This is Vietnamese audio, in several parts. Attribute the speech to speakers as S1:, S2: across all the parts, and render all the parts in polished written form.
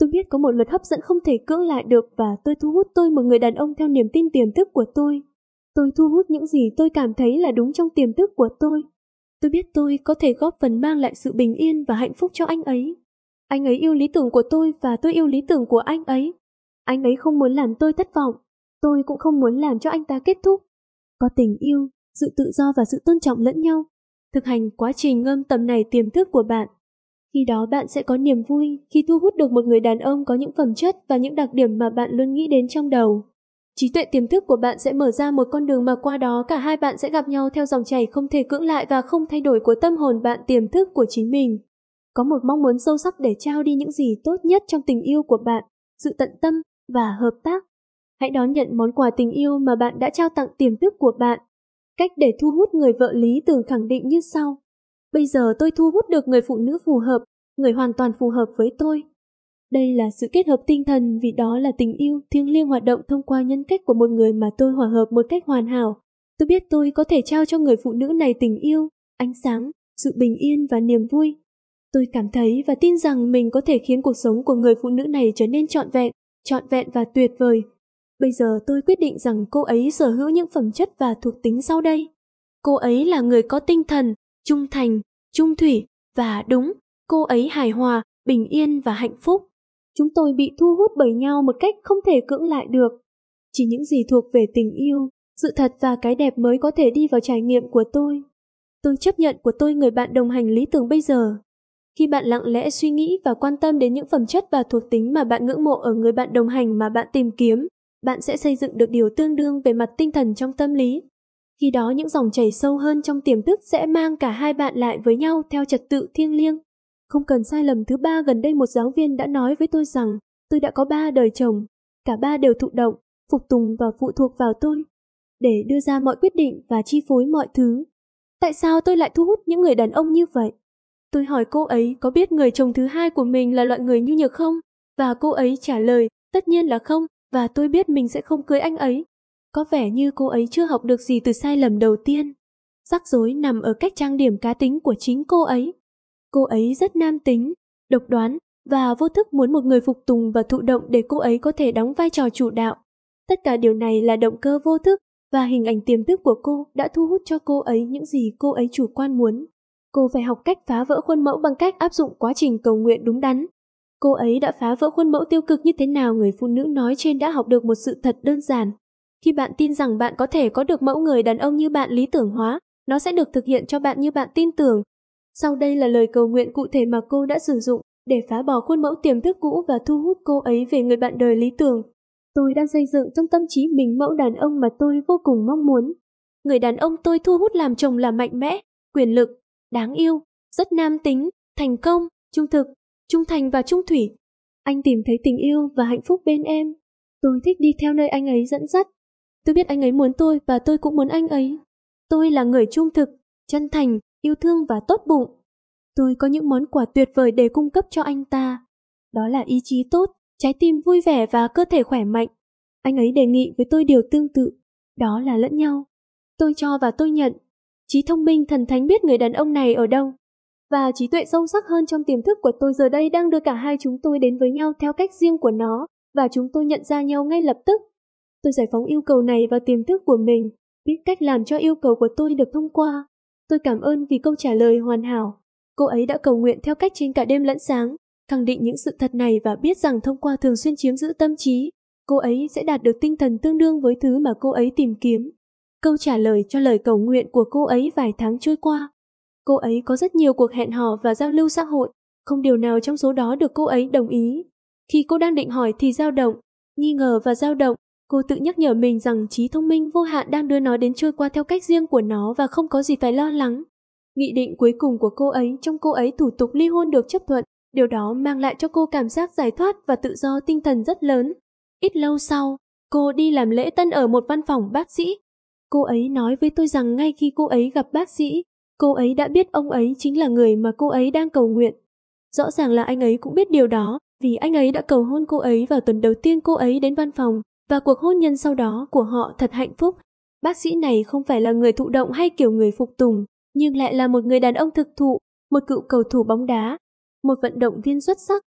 S1: Tôi biết có một luật hấp dẫn không thể cưỡng lại được và tôi thu hút tôi một người đàn ông theo niềm tin tiềm thức của tôi. Tôi thu hút những gì tôi cảm thấy là đúng trong tiềm thức của tôi. Tôi biết tôi có thể góp phần mang lại sự bình yên và hạnh phúc cho anh ấy. Anh ấy yêu lý tưởng của tôi và tôi yêu lý tưởng của anh ấy. Anh ấy không muốn làm tôi thất vọng. Tôi cũng không muốn làm cho anh ta kết thúc. Có tình yêu, sự tự do và sự tôn trọng lẫn nhau. Thực hành quá trình ngâm tầm này tiềm thức của bạn. Khi đó bạn sẽ có niềm vui khi thu hút được một người đàn ông có những phẩm chất và những đặc điểm mà bạn luôn nghĩ đến trong đầu. Trí tuệ tiềm thức của bạn sẽ mở ra một con đường mà qua đó cả hai bạn sẽ gặp nhau theo dòng chảy không thể cưỡng lại và không thay đổi của tâm hồn bạn tiềm thức của chính mình. Có một mong muốn sâu sắc để trao đi những gì tốt nhất trong tình yêu của bạn, sự tận tâm và hợp tác. Hãy đón nhận món quà tình yêu mà bạn đã trao tặng tiềm thức của bạn. Cách để thu hút người vợ lý tưởng khẳng định như sau. Bây giờ tôi thu hút được người phụ nữ phù hợp, người hoàn toàn phù hợp với tôi. Đây là sự kết hợp tinh thần vì đó là tình yêu thiêng liêng hoạt động thông qua nhân cách của một người mà tôi hòa hợp một cách hoàn hảo. Tôi biết tôi có thể trao cho người phụ nữ này tình yêu, ánh sáng, sự bình yên và niềm vui. Tôi cảm thấy và tin rằng mình có thể khiến cuộc sống của người phụ nữ này trở nên trọn vẹn và tuyệt vời. Bây giờ tôi quyết định rằng cô ấy sở hữu những phẩm chất và thuộc tính sau đây. Cô ấy là người có tinh thần, trung thành, trung thủy và đúng. Cô ấy hài hòa, bình yên và hạnh phúc. Chúng tôi bị thu hút bởi nhau một cách không thể cưỡng lại được. Chỉ những gì thuộc về tình yêu, sự thật và cái đẹp mới có thể đi vào trải nghiệm của tôi. Tôi chấp nhận của tôi người bạn đồng hành lý tưởng bây giờ. Khi bạn lặng lẽ suy nghĩ và quan tâm đến những phẩm chất và thuộc tính mà bạn ngưỡng mộ ở người bạn đồng hành mà bạn tìm kiếm, bạn sẽ xây dựng được điều tương đương về mặt tinh thần trong tâm lý. Khi đó những dòng chảy sâu hơn trong tiềm thức sẽ mang cả hai bạn lại với nhau theo trật tự thiêng liêng. Không cần sai lầm thứ ba, gần đây một giáo viên đã nói với tôi rằng tôi đã có 3 đời chồng, cả 3 đều thụ động, phục tùng và phụ thuộc vào tôi, để đưa ra mọi quyết định và chi phối mọi thứ. Tại sao tôi lại thu hút những người đàn ông như vậy? Tôi hỏi cô ấy có biết người chồng thứ hai của mình là loại người nhu nhược không? Và cô ấy trả lời, tất nhiên là không, và tôi biết mình sẽ không cưới anh ấy. Có vẻ như cô ấy chưa học được gì từ sai lầm đầu tiên. Rắc rối nằm ở cách trang điểm cá tính của chính cô ấy. Cô ấy rất nam tính, độc đoán và vô thức muốn một người phục tùng và thụ động để cô ấy có thể đóng vai trò chủ đạo. Tất cả điều này là động cơ vô thức và hình ảnh tiềm thức của cô đã thu hút cho cô ấy những gì cô ấy chủ quan muốn. Cô phải học cách phá vỡ khuôn mẫu bằng cách áp dụng quá trình cầu nguyện đúng đắn. Cô ấy đã phá vỡ khuôn mẫu tiêu cực như thế nào người phụ nữ nói trên đã học được một sự thật đơn giản. Khi bạn tin rằng bạn có thể có được mẫu người đàn ông như bạn lý tưởng hóa, nó sẽ được thực hiện cho bạn như bạn tin tưởng. Sau đây là lời cầu nguyện cụ thể mà cô đã sử dụng để phá bỏ khuôn mẫu tiềm thức cũ và thu hút cô ấy về người bạn đời lý tưởng. Tôi đang xây dựng trong tâm trí mình mẫu đàn ông mà tôi vô cùng mong muốn. Người đàn ông tôi thu hút làm chồng là mạnh mẽ, quyền lực, đáng yêu, rất nam tính, thành công, trung thực, trung thành và trung thủy. Anh tìm thấy tình yêu và hạnh phúc bên em. Tôi thích đi theo nơi anh ấy dẫn dắt. Tôi biết anh ấy muốn tôi và tôi cũng muốn anh ấy. Tôi là người trung thực, chân thành, yêu thương và tốt bụng. Tôi có những món quà tuyệt vời để cung cấp cho anh ta. Đó là ý chí tốt, trái tim vui vẻ và cơ thể khỏe mạnh. Anh ấy đề nghị với tôi điều tương tự. Đó là lẫn nhau. Tôi cho và tôi nhận. Trí thông minh thần thánh biết người đàn ông này ở đâu. Và trí tuệ sâu sắc hơn trong tiềm thức của tôi giờ đây đang đưa cả hai chúng tôi đến với nhau theo cách riêng của nó, và chúng tôi nhận ra nhau ngay lập tức. Tôi giải phóng yêu cầu này vào tiềm thức của mình, biết cách làm cho yêu cầu của tôi được thông qua. Tôi cảm ơn vì câu trả lời hoàn hảo. Cô ấy đã cầu nguyện theo cách trên cả đêm lẫn sáng, khẳng định những sự thật này và biết rằng thông qua thường xuyên chiếm giữ tâm trí, cô ấy sẽ đạt được tinh thần tương đương với thứ mà cô ấy tìm kiếm. Câu trả lời cho lời cầu nguyện của cô ấy vài tháng trôi qua. Cô ấy có rất nhiều cuộc hẹn hò và giao lưu xã hội, không điều nào trong số đó được cô ấy đồng ý. Khi cô đang định hỏi thì dao động, nghi ngờ và dao động, cô tự nhắc nhở mình rằng trí thông minh vô hạn đang đưa nó đến trôi qua theo cách riêng của nó và không có gì phải lo lắng. Nghị định cuối cùng của cô ấy trong cô ấy thủ tục ly hôn được chấp thuận, điều đó mang lại cho cô cảm giác giải thoát và tự do tinh thần rất lớn. Ít lâu sau, cô đi làm lễ tân ở một văn phòng bác sĩ. Cô ấy nói với tôi rằng ngay khi cô ấy gặp bác sĩ, cô ấy đã biết ông ấy chính là người mà cô ấy đang cầu nguyện. Rõ ràng là anh ấy cũng biết điều đó, vì anh ấy đã cầu hôn cô ấy vào tuần đầu tiên cô ấy đến văn phòng, và cuộc hôn nhân sau đó của họ thật hạnh phúc. Bác sĩ này không phải là người thụ động hay kiểu người phục tùng, nhưng lại là một người đàn ông thực thụ, một cựu cầu thủ bóng đá, một vận động viên xuất sắc,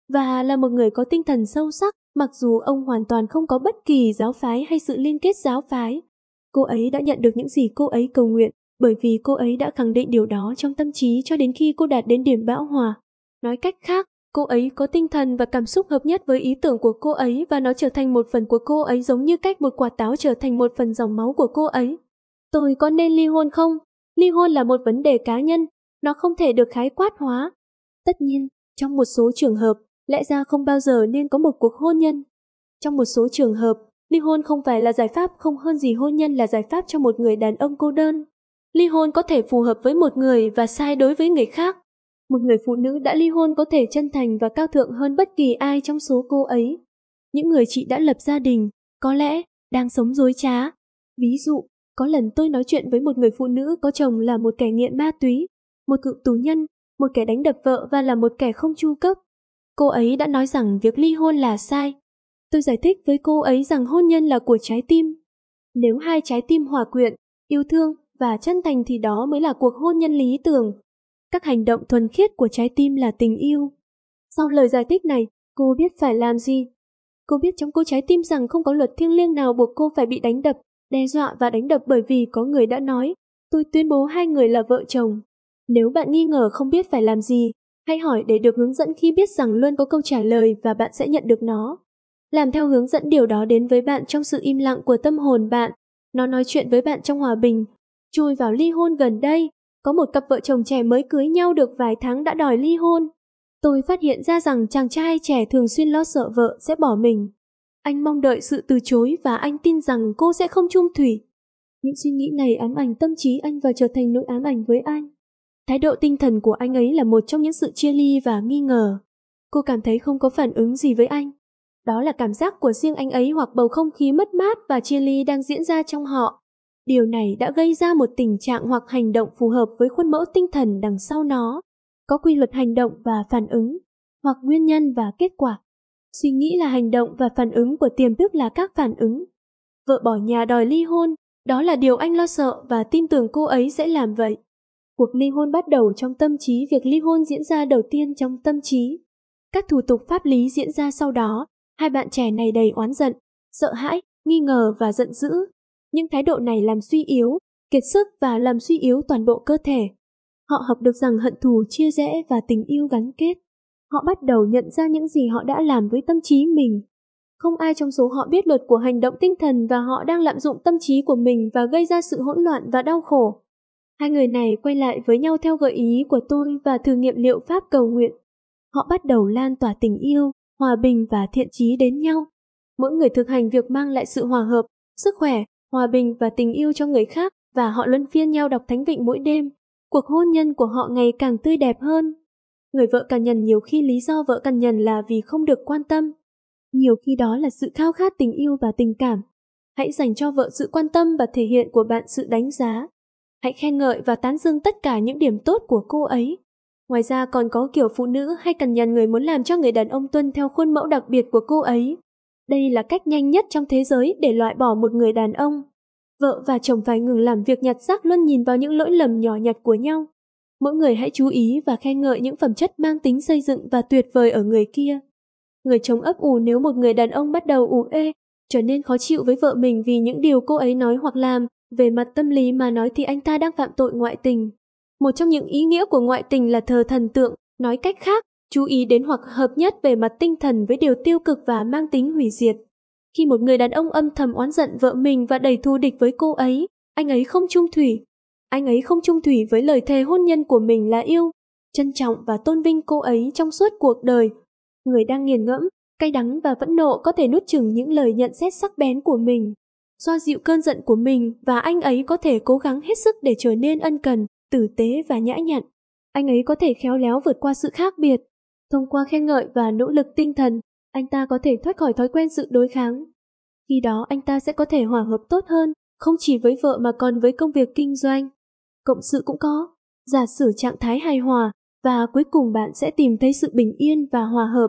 S1: và là một người có tinh thần sâu sắc, mặc dù ông hoàn toàn không có bất kỳ giáo phái hay sự liên kết giáo phái. Cô ấy đã nhận được những gì cô ấy cầu nguyện, bởi vì cô ấy đã khẳng định điều đó trong tâm trí cho đến khi cô đạt đến điểm bão hòa. Nói cách khác, cô ấy có tinh thần và cảm xúc hợp nhất với ý tưởng của cô ấy và nó trở thành một phần của cô ấy giống như cách một quả táo trở thành một phần dòng máu của cô ấy. Tôi có nên ly hôn không? Ly hôn là một vấn đề cá nhân, nó không thể được khái quát hóa. Tất nhiên, trong một số trường hợp, lẽ ra không bao giờ nên có một cuộc hôn nhân. Trong một số trường hợp, ly hôn không phải là giải pháp, không hơn gì hôn nhân là giải pháp cho một người đàn ông cô đơn. Ly hôn có thể phù hợp với một người và sai đối với người khác. Một người phụ nữ đã ly hôn có thể chân thành và cao thượng hơn bất kỳ ai trong số cô ấy. Những người chị đã lập gia đình, có lẽ, đang sống dối trá. Ví dụ, có lần tôi nói chuyện với một người phụ nữ có chồng là một kẻ nghiện ma túy, một cựu tù nhân, một kẻ đánh đập vợ và là một kẻ không chu cấp. Cô ấy đã nói rằng việc ly hôn là sai. Tôi giải thích với cô ấy rằng hôn nhân là của trái tim. Nếu hai trái tim hòa quyện, yêu thương và chân thành thì đó mới là cuộc hôn nhân lý tưởng. Các hành động thuần khiết của trái tim là tình yêu. Sau lời giải thích này, cô biết phải làm gì. Cô biết trong cô trái tim rằng không có luật thiêng liêng nào buộc cô phải bị đánh đập, đe dọa và đánh đập bởi vì có người đã nói, tôi tuyên bố hai người là vợ chồng. Nếu bạn nghi ngờ không biết phải làm gì, hãy hỏi để được hướng dẫn khi biết rằng luôn có câu trả lời và bạn sẽ nhận được nó. Làm theo hướng dẫn điều đó đến với bạn trong sự im lặng của tâm hồn bạn. Nó nói chuyện với bạn trong hòa bình. Chui vào ly hôn gần đây, có một cặp vợ chồng trẻ mới cưới nhau được vài tháng đã đòi ly hôn. Tôi phát hiện ra rằng chàng trai trẻ thường xuyên lo sợ vợ sẽ bỏ mình. Anh mong đợi sự từ chối và anh tin rằng cô sẽ không chung thủy. Những suy nghĩ này ám ảnh tâm trí anh và trở thành nỗi ám ảnh với anh. Thái độ tinh thần của anh ấy là một trong những sự chia ly và nghi ngờ. Cô cảm thấy không có phản ứng gì với anh. Đó là cảm giác của riêng anh ấy hoặc bầu không khí mất mát và chia ly đang diễn ra trong họ. Điều này đã gây ra một tình trạng hoặc hành động phù hợp với khuôn mẫu tinh thần đằng sau nó. Có quy luật hành động và phản ứng, hoặc nguyên nhân và kết quả. Suy nghĩ là hành động và phản ứng của tiềm thức là các phản ứng. Vợ bỏ nhà đòi ly hôn, đó là điều anh lo sợ và tin tưởng cô ấy sẽ làm vậy. Cuộc ly hôn bắt đầu trong tâm trí, việc ly hôn diễn ra đầu tiên trong tâm trí. Các thủ tục pháp lý diễn ra sau đó. Hai bạn trẻ này đầy oán giận, sợ hãi, nghi ngờ và giận dữ. Những thái độ này làm suy yếu, kiệt sức và làm suy yếu toàn bộ cơ thể. Họ học được rằng hận thù chia rẽ và tình yêu gắn kết. Họ bắt đầu nhận ra những gì họ đã làm với tâm trí mình. Không ai trong số họ biết luật của hành động tinh thần và họ đang lạm dụng tâm trí của mình và gây ra sự hỗn loạn và đau khổ. Hai người này quay lại với nhau theo gợi ý của tôi và thử nghiệm liệu pháp cầu nguyện. Họ bắt đầu lan tỏa tình yêu, hòa bình và thiện chí đến nhau. Mỗi người thực hành việc mang lại sự hòa hợp, sức khỏe, hòa bình và tình yêu cho người khác và họ luân phiên nhau đọc thánh vịnh mỗi đêm. Cuộc hôn nhân của họ ngày càng tươi đẹp hơn. Người vợ cằn nhằn nhiều khi lý do vợ cằn nhằn là vì không được quan tâm. Nhiều khi đó là sự khao khát tình yêu và tình cảm. Hãy dành cho vợ sự quan tâm và thể hiện của bạn sự đánh giá. Hãy khen ngợi và tán dương tất cả những điểm tốt của cô ấy. Ngoài ra còn có kiểu phụ nữ hay cằn nhằn người muốn làm cho người đàn ông tuân theo khuôn mẫu đặc biệt của cô ấy. Đây là cách nhanh nhất trong thế giới để loại bỏ một người đàn ông. Vợ và chồng phải ngừng làm việc nhặt rác, luôn nhìn vào những lỗi lầm nhỏ nhặt của nhau. Mỗi người hãy chú ý và khen ngợi những phẩm chất mang tính xây dựng và tuyệt vời ở người kia. Người chồng ấp ủ nếu một người đàn ông bắt đầu ủ ê, trở nên khó chịu với vợ mình vì những điều cô ấy nói hoặc làm. Về mặt tâm lý mà nói thì anh ta đang phạm tội ngoại tình. Một trong những ý nghĩa của ngoại tình là thờ thần tượng, nói cách khác, chú ý đến hoặc hợp nhất về mặt tinh thần với điều tiêu cực và mang tính hủy diệt. Khi một người đàn ông âm thầm oán giận vợ mình và đầy thù địch với cô ấy, anh ấy không chung thủy. Anh ấy không chung thủy với lời thề hôn nhân của mình là yêu, trân trọng và tôn vinh cô ấy trong suốt cuộc đời. Người đang nghiền ngẫm, cay đắng và phẫn nộ có thể nuốt chửng những lời nhận xét sắc bén của mình, xoa dịu cơn giận của mình, và anh ấy có thể cố gắng hết sức để trở nên ân cần, tử tế và nhã nhặn. Anh ấy có thể khéo léo vượt qua sự khác biệt. Thông qua khen ngợi và nỗ lực tinh thần, anh ta có thể thoát khỏi thói quen sự đối kháng. Khi đó anh ta sẽ có thể hòa hợp tốt hơn, không chỉ với vợ mà còn với công việc kinh doanh. Cộng sự cũng có. Giả sử trạng thái hài hòa, và cuối cùng bạn sẽ tìm thấy sự bình yên và hòa hợp.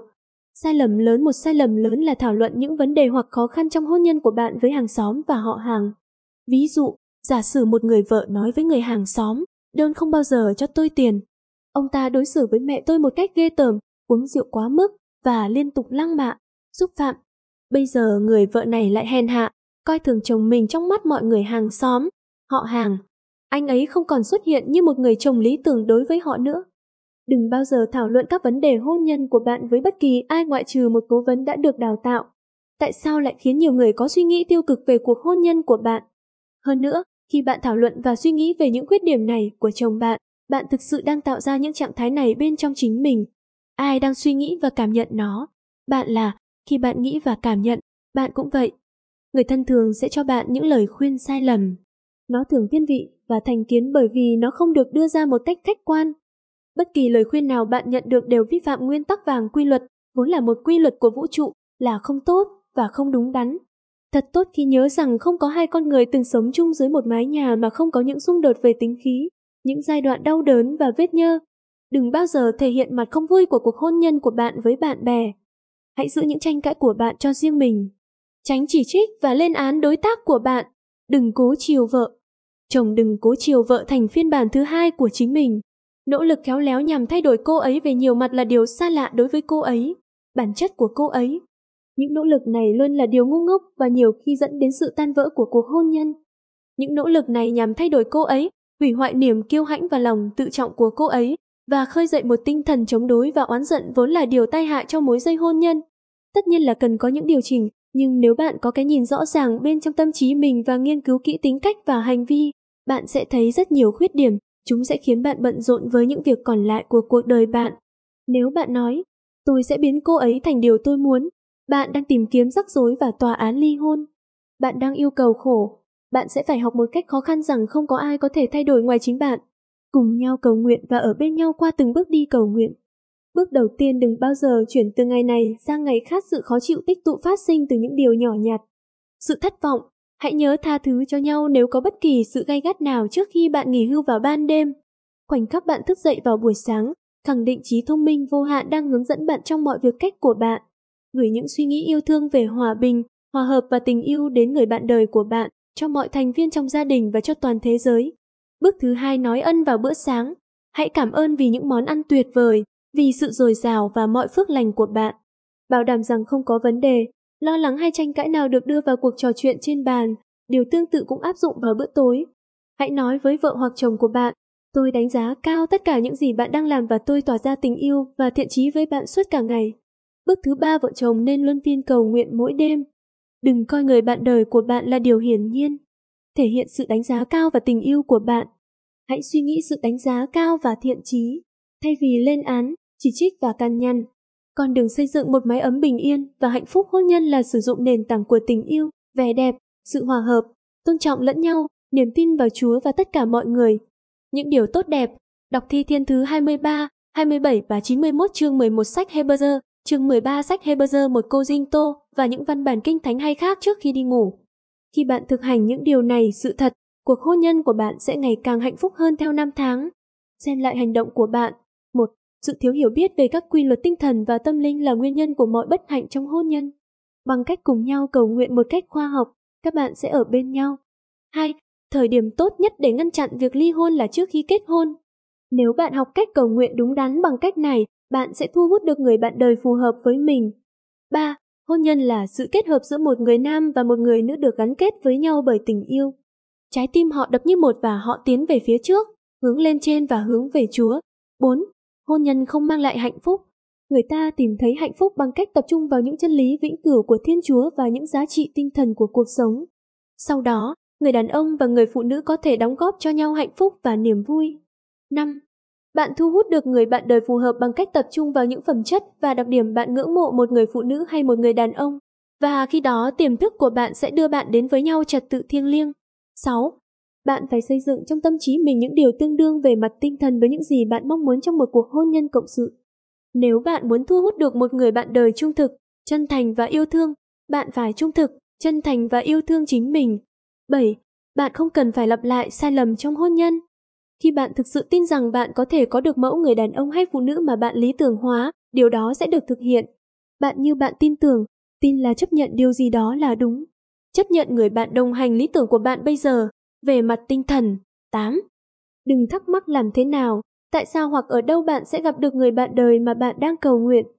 S1: Một sai lầm lớn là thảo luận những vấn đề hoặc khó khăn trong hôn nhân của bạn với hàng xóm và họ hàng. Ví dụ, giả sử một người vợ nói với người hàng xóm, Đơn không bao giờ cho tôi tiền. Ông ta đối xử với mẹ tôi một cách ghê tởm, uống rượu quá mức và liên tục lăng mạ, xúc phạm. Bây giờ người vợ này lại hèn hạ, coi thường chồng mình trong mắt mọi người hàng xóm, họ hàng. Anh ấy không còn xuất hiện như một người chồng lý tưởng đối với họ nữa. Đừng bao giờ thảo luận các vấn đề hôn nhân của bạn với bất kỳ ai ngoại trừ một cố vấn đã được đào tạo. Tại sao lại khiến nhiều người có suy nghĩ tiêu cực về cuộc hôn nhân của bạn? Hơn nữa, khi bạn thảo luận và suy nghĩ về những khuyết điểm này của chồng bạn, bạn thực sự đang tạo ra những trạng thái này bên trong chính mình. Ai đang suy nghĩ và cảm nhận nó? Bạn là, khi bạn nghĩ và cảm nhận, bạn cũng vậy. Người thân thường sẽ cho bạn những lời khuyên sai lầm. Nó thường thiên vị và thành kiến bởi vì nó không được đưa ra một cách khách quan. Bất kỳ lời khuyên nào bạn nhận được đều vi phạm nguyên tắc vàng quy luật, vốn là một quy luật của vũ trụ, là không tốt và không đúng đắn. Thật tốt khi nhớ rằng không có hai con người từng sống chung dưới một mái nhà mà không có những xung đột về tính khí, những giai đoạn đau đớn và vết nhơ. Đừng bao giờ thể hiện mặt không vui của cuộc hôn nhân của bạn với bạn bè. Hãy giữ những tranh cãi của bạn cho riêng mình. Tránh chỉ trích và lên án đối tác của bạn. Đừng cố chiều vợ. Chồng đừng cố chiều vợ thành phiên bản thứ hai của chính mình. Nỗ lực khéo léo nhằm thay đổi cô ấy về nhiều mặt là điều xa lạ đối với cô ấy, bản chất của cô ấy. Những nỗ lực này luôn là điều ngu ngốc và nhiều khi dẫn đến sự tan vỡ của cuộc hôn nhân. Những nỗ lực này nhằm thay đổi cô ấy, hủy hoại niềm kiêu hãnh và lòng tự trọng của cô ấy, và khơi dậy một tinh thần chống đối và oán giận vốn là điều tai hại cho mối dây hôn nhân. Tất nhiên là cần có những điều chỉnh, nhưng nếu bạn có cái nhìn rõ ràng bên trong tâm trí mình và nghiên cứu kỹ tính cách và hành vi, bạn sẽ thấy rất nhiều khuyết điểm, chúng sẽ khiến bạn bận rộn với những việc còn lại của cuộc đời bạn. Nếu bạn nói, tôi sẽ biến cô ấy thành điều tôi muốn, bạn đang tìm kiếm rắc rối và tòa án ly hôn. Bạn đang yêu cầu khổ, bạn sẽ phải học một cách khó khăn rằng không có ai có thể thay đổi ngoài chính bạn. Cùng nhau cầu nguyện và ở bên nhau qua từng bước đi cầu nguyện. Bước đầu tiên, đừng bao giờ chuyển từ ngày này sang ngày khác sự khó chịu tích tụ phát sinh từ những điều nhỏ nhặt. Sự thất vọng, hãy nhớ tha thứ cho nhau nếu có bất kỳ sự gay gắt nào trước khi bạn nghỉ hưu vào ban đêm. Khoảnh khắc bạn thức dậy vào buổi sáng, khẳng định trí thông minh vô hạn đang hướng dẫn bạn trong mọi việc cách của bạn. Gửi những suy nghĩ yêu thương về hòa bình, hòa hợp và tình yêu đến người bạn đời của bạn, cho mọi thành viên trong gia đình và cho toàn thế giới. Bước thứ hai, nói ân vào bữa sáng. Hãy cảm ơn vì những món ăn tuyệt vời, vì sự dồi dào và mọi phước lành của bạn. Bảo đảm rằng không có vấn đề, lo lắng hay tranh cãi nào được đưa vào cuộc trò chuyện trên bàn. Điều tương tự cũng áp dụng vào bữa tối. Hãy nói với vợ hoặc chồng của bạn, tôi đánh giá cao tất cả những gì bạn đang làm và tôi tỏ ra tình yêu và thiện chí với bạn suốt cả ngày. Bước thứ ba, vợ chồng nên luân phiên cầu nguyện mỗi đêm. Đừng coi người bạn đời của bạn là điều hiển nhiên. Thể hiện sự đánh giá cao và tình yêu của bạn. Hãy suy nghĩ sự đánh giá cao và thiện chí, thay vì lên án, chỉ trích và can nhăn. Con đường xây dựng một mái ấm bình yên và hạnh phúc hôn nhân là sử dụng nền tảng của tình yêu, vẻ đẹp, sự hòa hợp, tôn trọng lẫn nhau, niềm tin vào Chúa và tất cả mọi người. Những điều tốt đẹp. Đọc Thi Thiên thứ 23, 27 và 91 chương 11 sách Hebrew, chương 13 sách Hebrew 1 Cô-rinh-tô và những văn bản kinh thánh hay khác trước khi đi ngủ. Khi bạn thực hành những điều này, sự thật, cuộc hôn nhân của bạn sẽ ngày càng hạnh phúc hơn theo năm tháng. Xem lại hành động của bạn. 1. Sự thiếu hiểu biết về các quy luật tinh thần và tâm linh là nguyên nhân của mọi bất hạnh trong hôn nhân. Bằng cách cùng nhau cầu nguyện một cách khoa học, các bạn sẽ ở bên nhau. 2. Thời điểm tốt nhất để ngăn chặn việc ly hôn là trước khi kết hôn. Nếu bạn học cách cầu nguyện đúng đắn bằng cách này, bạn sẽ thu hút được người bạn đời phù hợp với mình. 3. Hôn nhân là sự kết hợp giữa một người nam và một người nữ được gắn kết với nhau bởi tình yêu. Trái tim họ đập như một và họ tiến về phía trước, hướng lên trên và hướng về Chúa. 4. Hôn nhân không mang lại hạnh phúc. Người ta tìm thấy hạnh phúc bằng cách tập trung vào những chân lý vĩnh cửu của Thiên Chúa và những giá trị tinh thần của cuộc sống. Sau đó, người đàn ông và người phụ nữ có thể đóng góp cho nhau hạnh phúc và niềm vui. 5. Bạn thu hút được người bạn đời phù hợp bằng cách tập trung vào những phẩm chất và đặc điểm bạn ngưỡng mộ một người phụ nữ hay một người đàn ông. Và khi đó tiềm thức của bạn sẽ đưa bạn đến với nhau trật tự thiêng liêng. 6. Bạn phải xây dựng trong tâm trí mình những điều tương đương về mặt tinh thần với những gì bạn mong muốn trong một cuộc hôn nhân cộng sự. Nếu bạn muốn thu hút được một người bạn đời trung thực, chân thành và yêu thương, bạn phải trung thực, chân thành và yêu thương chính mình. 7. Bạn không cần phải lặp lại sai lầm trong hôn nhân. Khi bạn thực sự tin rằng bạn có thể có được mẫu người đàn ông hay phụ nữ mà bạn lý tưởng hóa, điều đó sẽ được thực hiện. Bạn như bạn tin tưởng, tin là chấp nhận điều gì đó là đúng. Chấp nhận người bạn đồng hành lý tưởng của bạn bây giờ. Về mặt tinh thần. 8. Đừng thắc mắc làm thế nào, tại sao hoặc ở đâu bạn sẽ gặp được người bạn đời mà bạn đang cầu nguyện.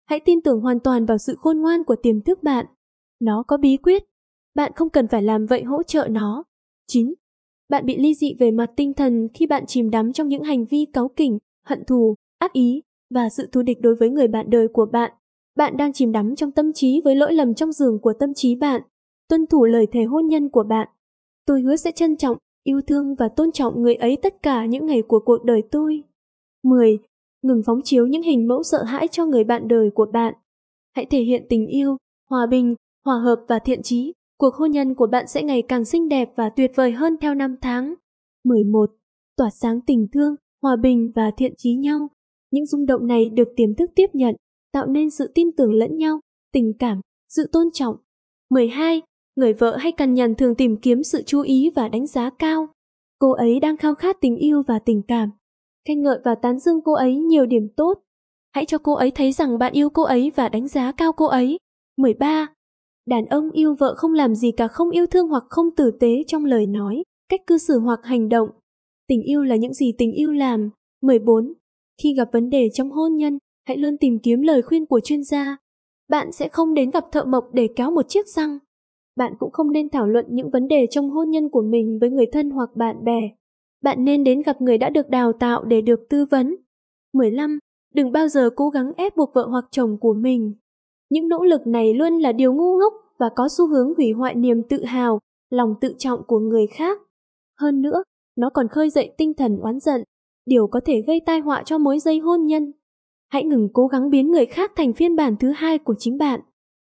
S1: Hãy tin tưởng hoàn toàn vào sự khôn ngoan của tiềm thức bạn. Nó có bí quyết. Bạn không cần phải làm vậy hỗ trợ nó. 9. Bạn bị ly dị về mặt tinh thần khi bạn chìm đắm trong những hành vi cáu kỉnh, hận thù, ác ý và sự thù địch đối với người bạn đời của bạn. Bạn đang chìm đắm trong tâm trí với lỗi lầm trong giường của tâm trí bạn. Tuân thủ lời thề hôn nhân của bạn. Tôi hứa sẽ trân trọng, yêu thương và tôn trọng người ấy tất cả những ngày của cuộc đời tôi. 10. Ngừng phóng chiếu những hình mẫu sợ hãi cho người bạn đời của bạn. Hãy thể hiện tình yêu, hòa bình, hòa hợp và thiện chí. Cuộc hôn nhân của bạn sẽ ngày càng xinh đẹp và tuyệt vời hơn theo năm tháng. 11. Tỏa sáng tình thương, hòa bình và thiện chí nhau. Những rung động này được tiềm thức tiếp nhận, tạo nên sự tin tưởng lẫn nhau, tình cảm, sự tôn trọng. 12. Người vợ hay cằn nhằn thường tìm kiếm sự chú ý và đánh giá cao. Cô ấy đang khao khát tình yêu và tình cảm. Khen ngợi và tán dương cô ấy nhiều điểm tốt. Hãy cho cô ấy thấy rằng bạn yêu cô ấy và đánh giá cao cô ấy. 13. Đàn ông yêu vợ không làm gì cả, không yêu thương hoặc không tử tế trong lời nói, cách cư xử hoặc hành động. Tình yêu là những gì tình yêu làm. 14. Khi gặp vấn đề trong hôn nhân, hãy luôn tìm kiếm lời khuyên của chuyên gia. Bạn sẽ không đến gặp thợ mộc để kéo một chiếc răng. Bạn cũng không nên thảo luận những vấn đề trong hôn nhân của mình với người thân hoặc bạn bè. Bạn nên đến gặp người đã được đào tạo để được tư vấn. 15. Đừng bao giờ cố gắng ép buộc vợ hoặc chồng của mình. Những nỗ lực này luôn là điều ngu ngốc và có xu hướng hủy hoại niềm tự hào, lòng tự trọng của người khác. Hơn nữa, nó còn khơi dậy tinh thần oán giận, điều có thể gây tai họa cho mối dây hôn nhân. Hãy ngừng cố gắng biến người khác thành phiên bản thứ hai của chính bạn.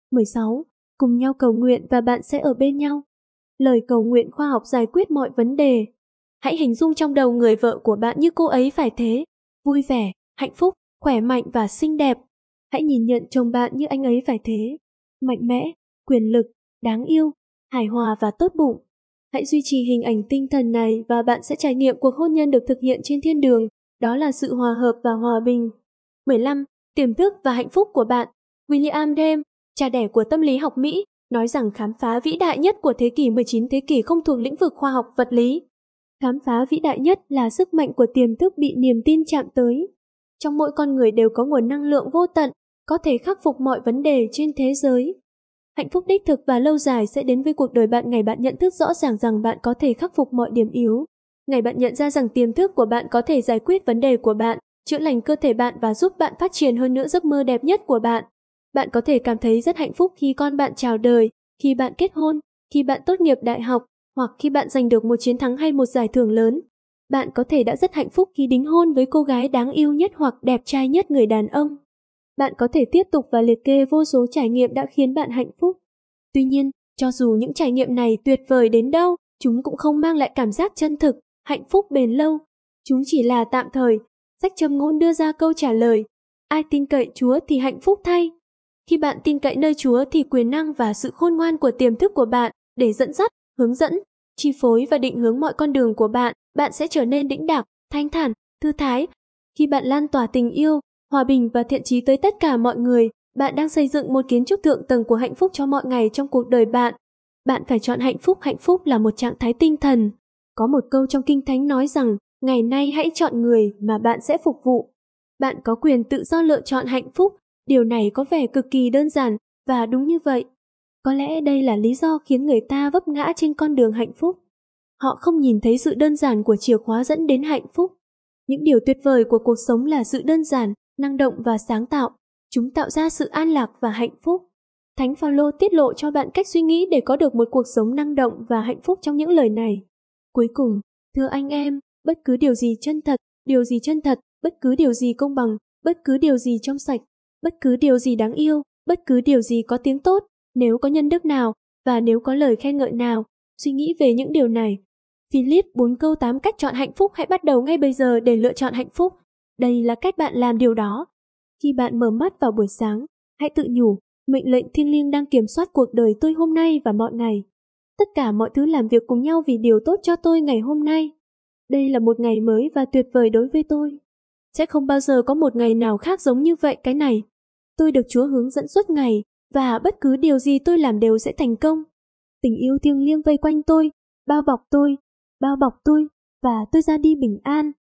S1: 16. Cùng nhau cầu nguyện và bạn sẽ ở bên nhau. Lời cầu nguyện khoa học giải quyết mọi vấn đề. Hãy hình dung trong đầu người vợ của bạn như cô ấy phải thế, vui vẻ, hạnh phúc, khỏe mạnh và xinh đẹp. Hãy nhìn nhận chồng bạn như anh ấy phải thế, mạnh mẽ, quyền lực, đáng yêu, hài hòa và tốt bụng. Hãy duy trì hình ảnh tinh thần này và bạn sẽ trải nghiệm cuộc hôn nhân được thực hiện trên thiên đường, đó là sự hòa hợp và hòa bình. 15. Tiềm thức và hạnh phúc của bạn. William James, cha đẻ của tâm lý học Mỹ, nói rằng khám phá vĩ đại nhất của thế kỷ 19 thế kỷ không thuộc lĩnh vực khoa học vật lý. Khám phá vĩ đại nhất là sức mạnh của tiềm thức bị niềm tin chạm tới. Trong mỗi con người đều có nguồn năng lượng vô tận, có thể khắc phục mọi vấn đề trên thế giới. Hạnh phúc đích thực và lâu dài sẽ đến với cuộc đời bạn ngày bạn nhận thức rõ ràng rằng bạn có thể khắc phục mọi điểm yếu. Ngày bạn nhận ra rằng tiềm thức của bạn có thể giải quyết vấn đề của bạn, chữa lành cơ thể bạn và giúp bạn phát triển hơn nữa giấc mơ đẹp nhất của bạn. Bạn có thể cảm thấy rất hạnh phúc khi con bạn chào đời, khi bạn kết hôn, khi bạn tốt nghiệp đại học, hoặc khi bạn giành được một chiến thắng hay một giải thưởng lớn. Bạn có thể đã rất hạnh phúc khi đính hôn với cô gái đáng yêu nhất hoặc đẹp trai nhất người đàn ông. Bạn có thể tiếp tục và liệt kê vô số trải nghiệm đã khiến bạn hạnh phúc. Tuy nhiên, cho dù những trải nghiệm này tuyệt vời đến đâu, chúng cũng không mang lại cảm giác chân thực, hạnh phúc bền lâu. Chúng chỉ là tạm thời. Sách châm ngôn đưa ra câu trả lời: ai tin cậy Chúa thì hạnh phúc thay. Khi bạn tin cậy nơi Chúa thì quyền năng và sự khôn ngoan của tiềm thức của bạn để dẫn dắt, hướng dẫn, chi phối và định hướng mọi con đường của bạn, bạn sẽ trở nên đĩnh đạc, thanh thản, thư thái. Khi bạn lan tỏa tình yêu, hòa bình và thiện chí tới tất cả mọi người, bạn đang xây dựng một kiến trúc thượng tầng của hạnh phúc cho mọi ngày trong cuộc đời bạn. Bạn phải chọn hạnh phúc là một trạng thái tinh thần. Có một câu trong Kinh Thánh nói rằng, ngày nay hãy chọn người mà bạn sẽ phục vụ. Bạn có quyền tự do lựa chọn hạnh phúc, điều này có vẻ cực kỳ đơn giản, và đúng như vậy. Có lẽ đây là lý do khiến người ta vấp ngã trên con đường hạnh phúc. Họ không nhìn thấy sự đơn giản của chìa khóa dẫn đến hạnh phúc. Những điều tuyệt vời của cuộc sống là sự đơn giản, năng động và sáng tạo. Chúng tạo ra sự an lạc và hạnh phúc. Thánh Phaolô tiết lộ cho bạn cách suy nghĩ để có được một cuộc sống năng động và hạnh phúc trong những lời này. Cuối cùng, thưa anh em, bất cứ điều gì chân thật, bất cứ điều gì công bằng, bất cứ điều gì trong sạch, bất cứ điều gì đáng yêu, bất cứ điều gì có tiếng tốt, nếu có nhân đức nào, và nếu có lời khen ngợi nào, suy nghĩ về những điều này. Philip 4 câu 8 cách chọn hạnh phúc. Hãy bắt đầu ngay bây giờ để lựa chọn hạnh phúc. Đây là cách bạn làm điều đó. Khi bạn mở mắt vào buổi sáng, hãy tự nhủ, mệnh lệnh thiêng liêng đang kiểm soát cuộc đời tôi hôm nay và mọi ngày. Tất cả mọi thứ làm việc cùng nhau vì điều tốt cho tôi ngày hôm nay. Đây là một ngày mới và tuyệt vời đối với tôi. Sẽ không bao giờ có một ngày nào khác giống như vậy cái này. Tôi được Chúa hướng dẫn suốt ngày, và bất cứ điều gì tôi làm đều sẽ thành công. Tình yêu thiêng liêng vây quanh tôi, bao bọc tôi, và tôi ra đi bình an.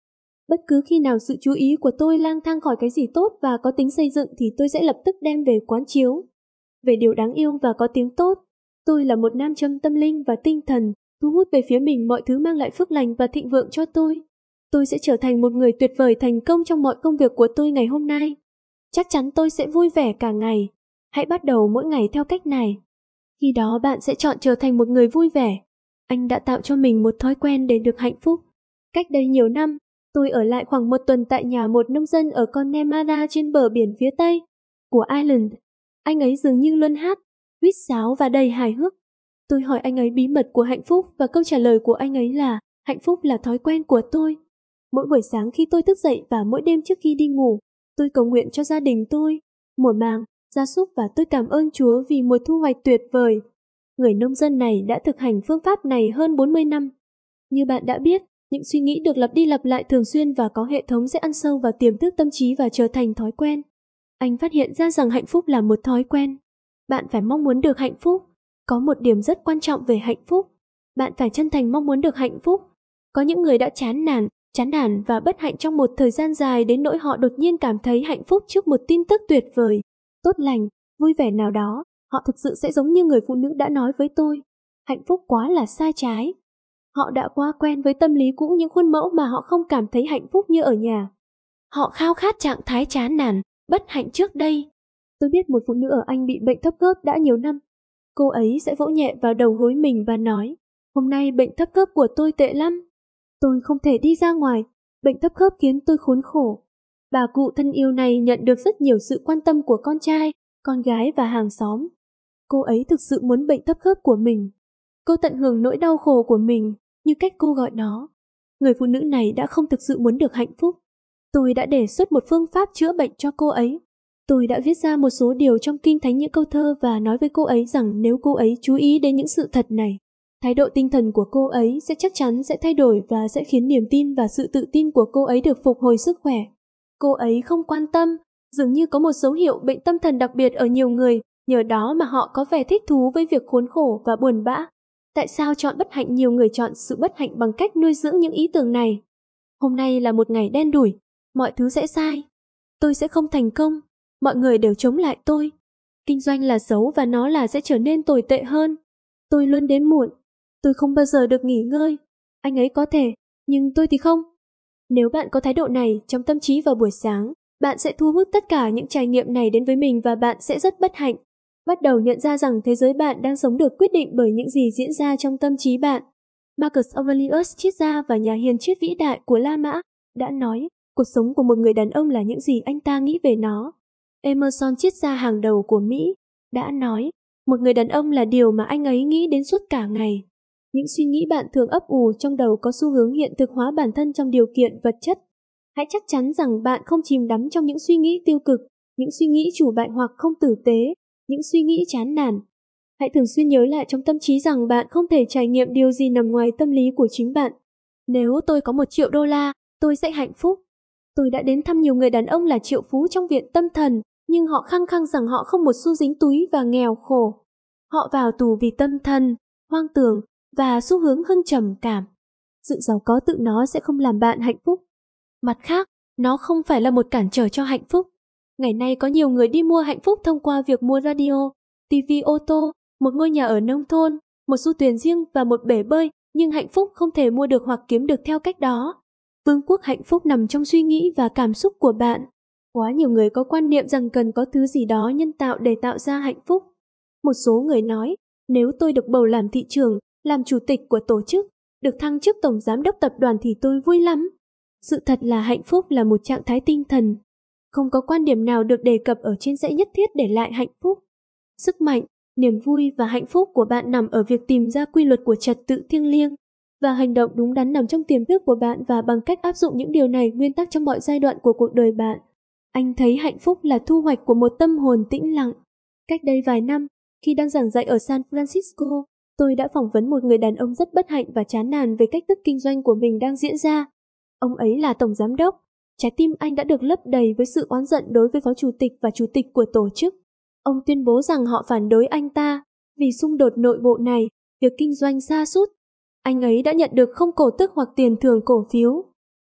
S1: Bất cứ khi nào sự chú ý của tôi lang thang khỏi cái gì tốt và có tính xây dựng thì tôi sẽ lập tức đem về quán chiếu. Về điều đáng yêu và có tiếng tốt, tôi là một nam châm tâm linh và tinh thần, thu hút về phía mình mọi thứ mang lại phước lành và thịnh vượng cho tôi. Tôi sẽ trở thành một người tuyệt vời thành công trong mọi công việc của tôi ngày hôm nay. Chắc chắn tôi sẽ vui vẻ cả ngày. Hãy bắt đầu mỗi ngày theo cách này. Khi đó bạn sẽ chọn trở thành một người vui vẻ. Anh đã tạo cho mình một thói quen để được hạnh phúc. Cách đây nhiều năm, tôi ở lại khoảng 1 tuần tại nhà một nông dân ở Connemara trên bờ biển phía Tây của Ireland. Anh ấy dường như luôn hát, huýt sáo và đầy hài hước. Tôi hỏi anh ấy bí mật của hạnh phúc và câu trả lời của anh ấy là hạnh phúc là thói quen của tôi. Mỗi buổi sáng khi tôi thức dậy và mỗi đêm trước khi đi ngủ, tôi cầu nguyện cho gia đình tôi, mùa màng, gia súc và tôi cảm ơn Chúa vì mùa thu hoạch tuyệt vời. Người nông dân này đã thực hành phương pháp này hơn 40 năm. Như bạn đã biết, những suy nghĩ được lặp đi lặp lại thường xuyên và có hệ thống sẽ ăn sâu vào tiềm thức tâm trí và trở thành thói quen. Anh phát hiện ra rằng hạnh phúc là một thói quen. Bạn phải mong muốn được hạnh phúc. Có một điểm rất quan trọng về hạnh phúc. Bạn phải chân thành mong muốn được hạnh phúc. Có những người đã chán nản và bất hạnh trong một thời gian dài đến nỗi họ đột nhiên cảm thấy hạnh phúc trước một tin tức tuyệt vời, tốt lành, vui vẻ nào đó. Họ thực sự sẽ giống như người phụ nữ đã nói với tôi. Hạnh phúc quá là sai trái. Họ đã quá quen với tâm lý cũ, những khuôn mẫu mà họ không cảm thấy hạnh phúc như ở nhà. Họ khao khát trạng thái chán nản, bất hạnh trước đây. Tôi biết một phụ nữ ở Anh bị bệnh thấp khớp đã nhiều năm. Cô ấy sẽ vỗ nhẹ vào đầu gối mình và nói, hôm nay bệnh thấp khớp của tôi tệ lắm. Tôi không thể đi ra ngoài, bệnh thấp khớp khiến tôi khốn khổ. Bà cụ thân yêu này nhận được rất nhiều sự quan tâm của con trai, con gái và hàng xóm. Cô ấy thực sự muốn bệnh thấp khớp của mình. Cô tận hưởng nỗi đau khổ của mình, như cách cô gọi nó. Người phụ nữ này đã không thực sự muốn được hạnh phúc. Tôi đã đề xuất một phương pháp chữa bệnh cho cô ấy. Tôi đã viết ra một số điều trong Kinh Thánh, những câu thơ và nói với cô ấy rằng nếu cô ấy chú ý đến những sự thật này, thái độ tinh thần của cô ấy sẽ chắc chắn sẽ thay đổi và sẽ khiến niềm tin và sự tự tin của cô ấy được phục hồi sức khỏe. Cô ấy không quan tâm, dường như có một dấu hiệu bệnh tâm thần đặc biệt ở nhiều người, nhờ đó mà họ có vẻ thích thú với việc khốn khổ và buồn bã. Tại sao chọn bất hạnh? Nhiều người chọn sự bất hạnh bằng cách nuôi dưỡng những ý tưởng này. Hôm nay là một ngày đen đủi, mọi thứ sẽ sai. Tôi sẽ không thành công, mọi người đều chống lại tôi. Kinh doanh là xấu và nó là sẽ trở nên tồi tệ hơn. Tôi luôn đến muộn, tôi không bao giờ được nghỉ ngơi. Anh ấy có thể, nhưng tôi thì không. Nếu bạn có thái độ này trong tâm trí vào buổi sáng, bạn sẽ thu hút tất cả những trải nghiệm này đến với mình và bạn sẽ rất bất hạnh. Bắt đầu nhận ra rằng thế giới bạn đang sống được quyết định bởi những gì diễn ra trong tâm trí bạn. Marcus Aurelius, triết gia và nhà hiền triết vĩ đại của La Mã, đã nói, cuộc sống của một người đàn ông là những gì anh ta nghĩ về nó. Emerson, triết gia hàng đầu của Mỹ, đã nói, một người đàn ông là điều mà anh ấy nghĩ đến suốt cả ngày. Những suy nghĩ bạn thường ấp ủ trong đầu có xu hướng hiện thực hóa bản thân trong điều kiện vật chất. Hãy chắc chắn rằng bạn không chìm đắm trong những suy nghĩ tiêu cực, những suy nghĩ chủ bại hoặc không tử tế, những suy nghĩ chán nản. Hãy thường xuyên nhớ lại trong tâm trí rằng bạn không thể trải nghiệm điều gì nằm ngoài tâm lý của chính bạn. Nếu tôi có 1 triệu đô la, tôi sẽ hạnh phúc. Tôi đã đến thăm nhiều người đàn ông là triệu phú trong viện tâm thần, nhưng họ khăng khăng rằng họ không một xu dính túi và nghèo khổ. Họ vào tù vì tâm thần, hoang tưởng và xu hướng hưng trầm cảm. Sự giàu có tự nó sẽ không làm bạn hạnh phúc. Mặt khác, nó không phải là một cản trở cho hạnh phúc. Ngày nay có nhiều người đi mua hạnh phúc thông qua việc mua radio, TV, ô tô, một ngôi nhà ở nông thôn, một du thuyền riêng và một bể bơi, nhưng hạnh phúc không thể mua được hoặc kiếm được theo cách đó. Vương quốc hạnh phúc nằm trong suy nghĩ và cảm xúc của bạn. Quá nhiều người có quan niệm rằng cần có thứ gì đó nhân tạo để tạo ra hạnh phúc. Một số người nói, nếu tôi được bầu làm thị trưởng, làm chủ tịch của tổ chức, được thăng chức tổng giám đốc tập đoàn thì tôi vui lắm. Sự thật là hạnh phúc là một trạng thái tinh thần. Không có quan điểm nào được đề cập ở trên sẽ nhất thiết để lại hạnh phúc. Sức mạnh, niềm vui và hạnh phúc của bạn nằm ở việc tìm ra quy luật của trật tự thiêng liêng, và hành động đúng đắn nằm trong tiềm thức của bạn và bằng cách áp dụng những điều này nguyên tắc trong mọi giai đoạn của cuộc đời bạn. Anh thấy hạnh phúc là thu hoạch của một tâm hồn tĩnh lặng. Cách đây vài năm, khi đang giảng dạy ở San Francisco, tôi đã phỏng vấn một người đàn ông rất bất hạnh và chán nản về cách thức kinh doanh của mình đang diễn ra. Ông ấy là tổng giám đốc. Trái tim anh đã được lấp đầy với sự oán giận đối với phó chủ tịch và chủ tịch của tổ chức. Ông tuyên bố rằng họ phản đối anh ta vì xung đột nội bộ này, việc kinh doanh sa sút. Anh ấy đã nhận được không cổ tức hoặc tiền thưởng cổ phiếu.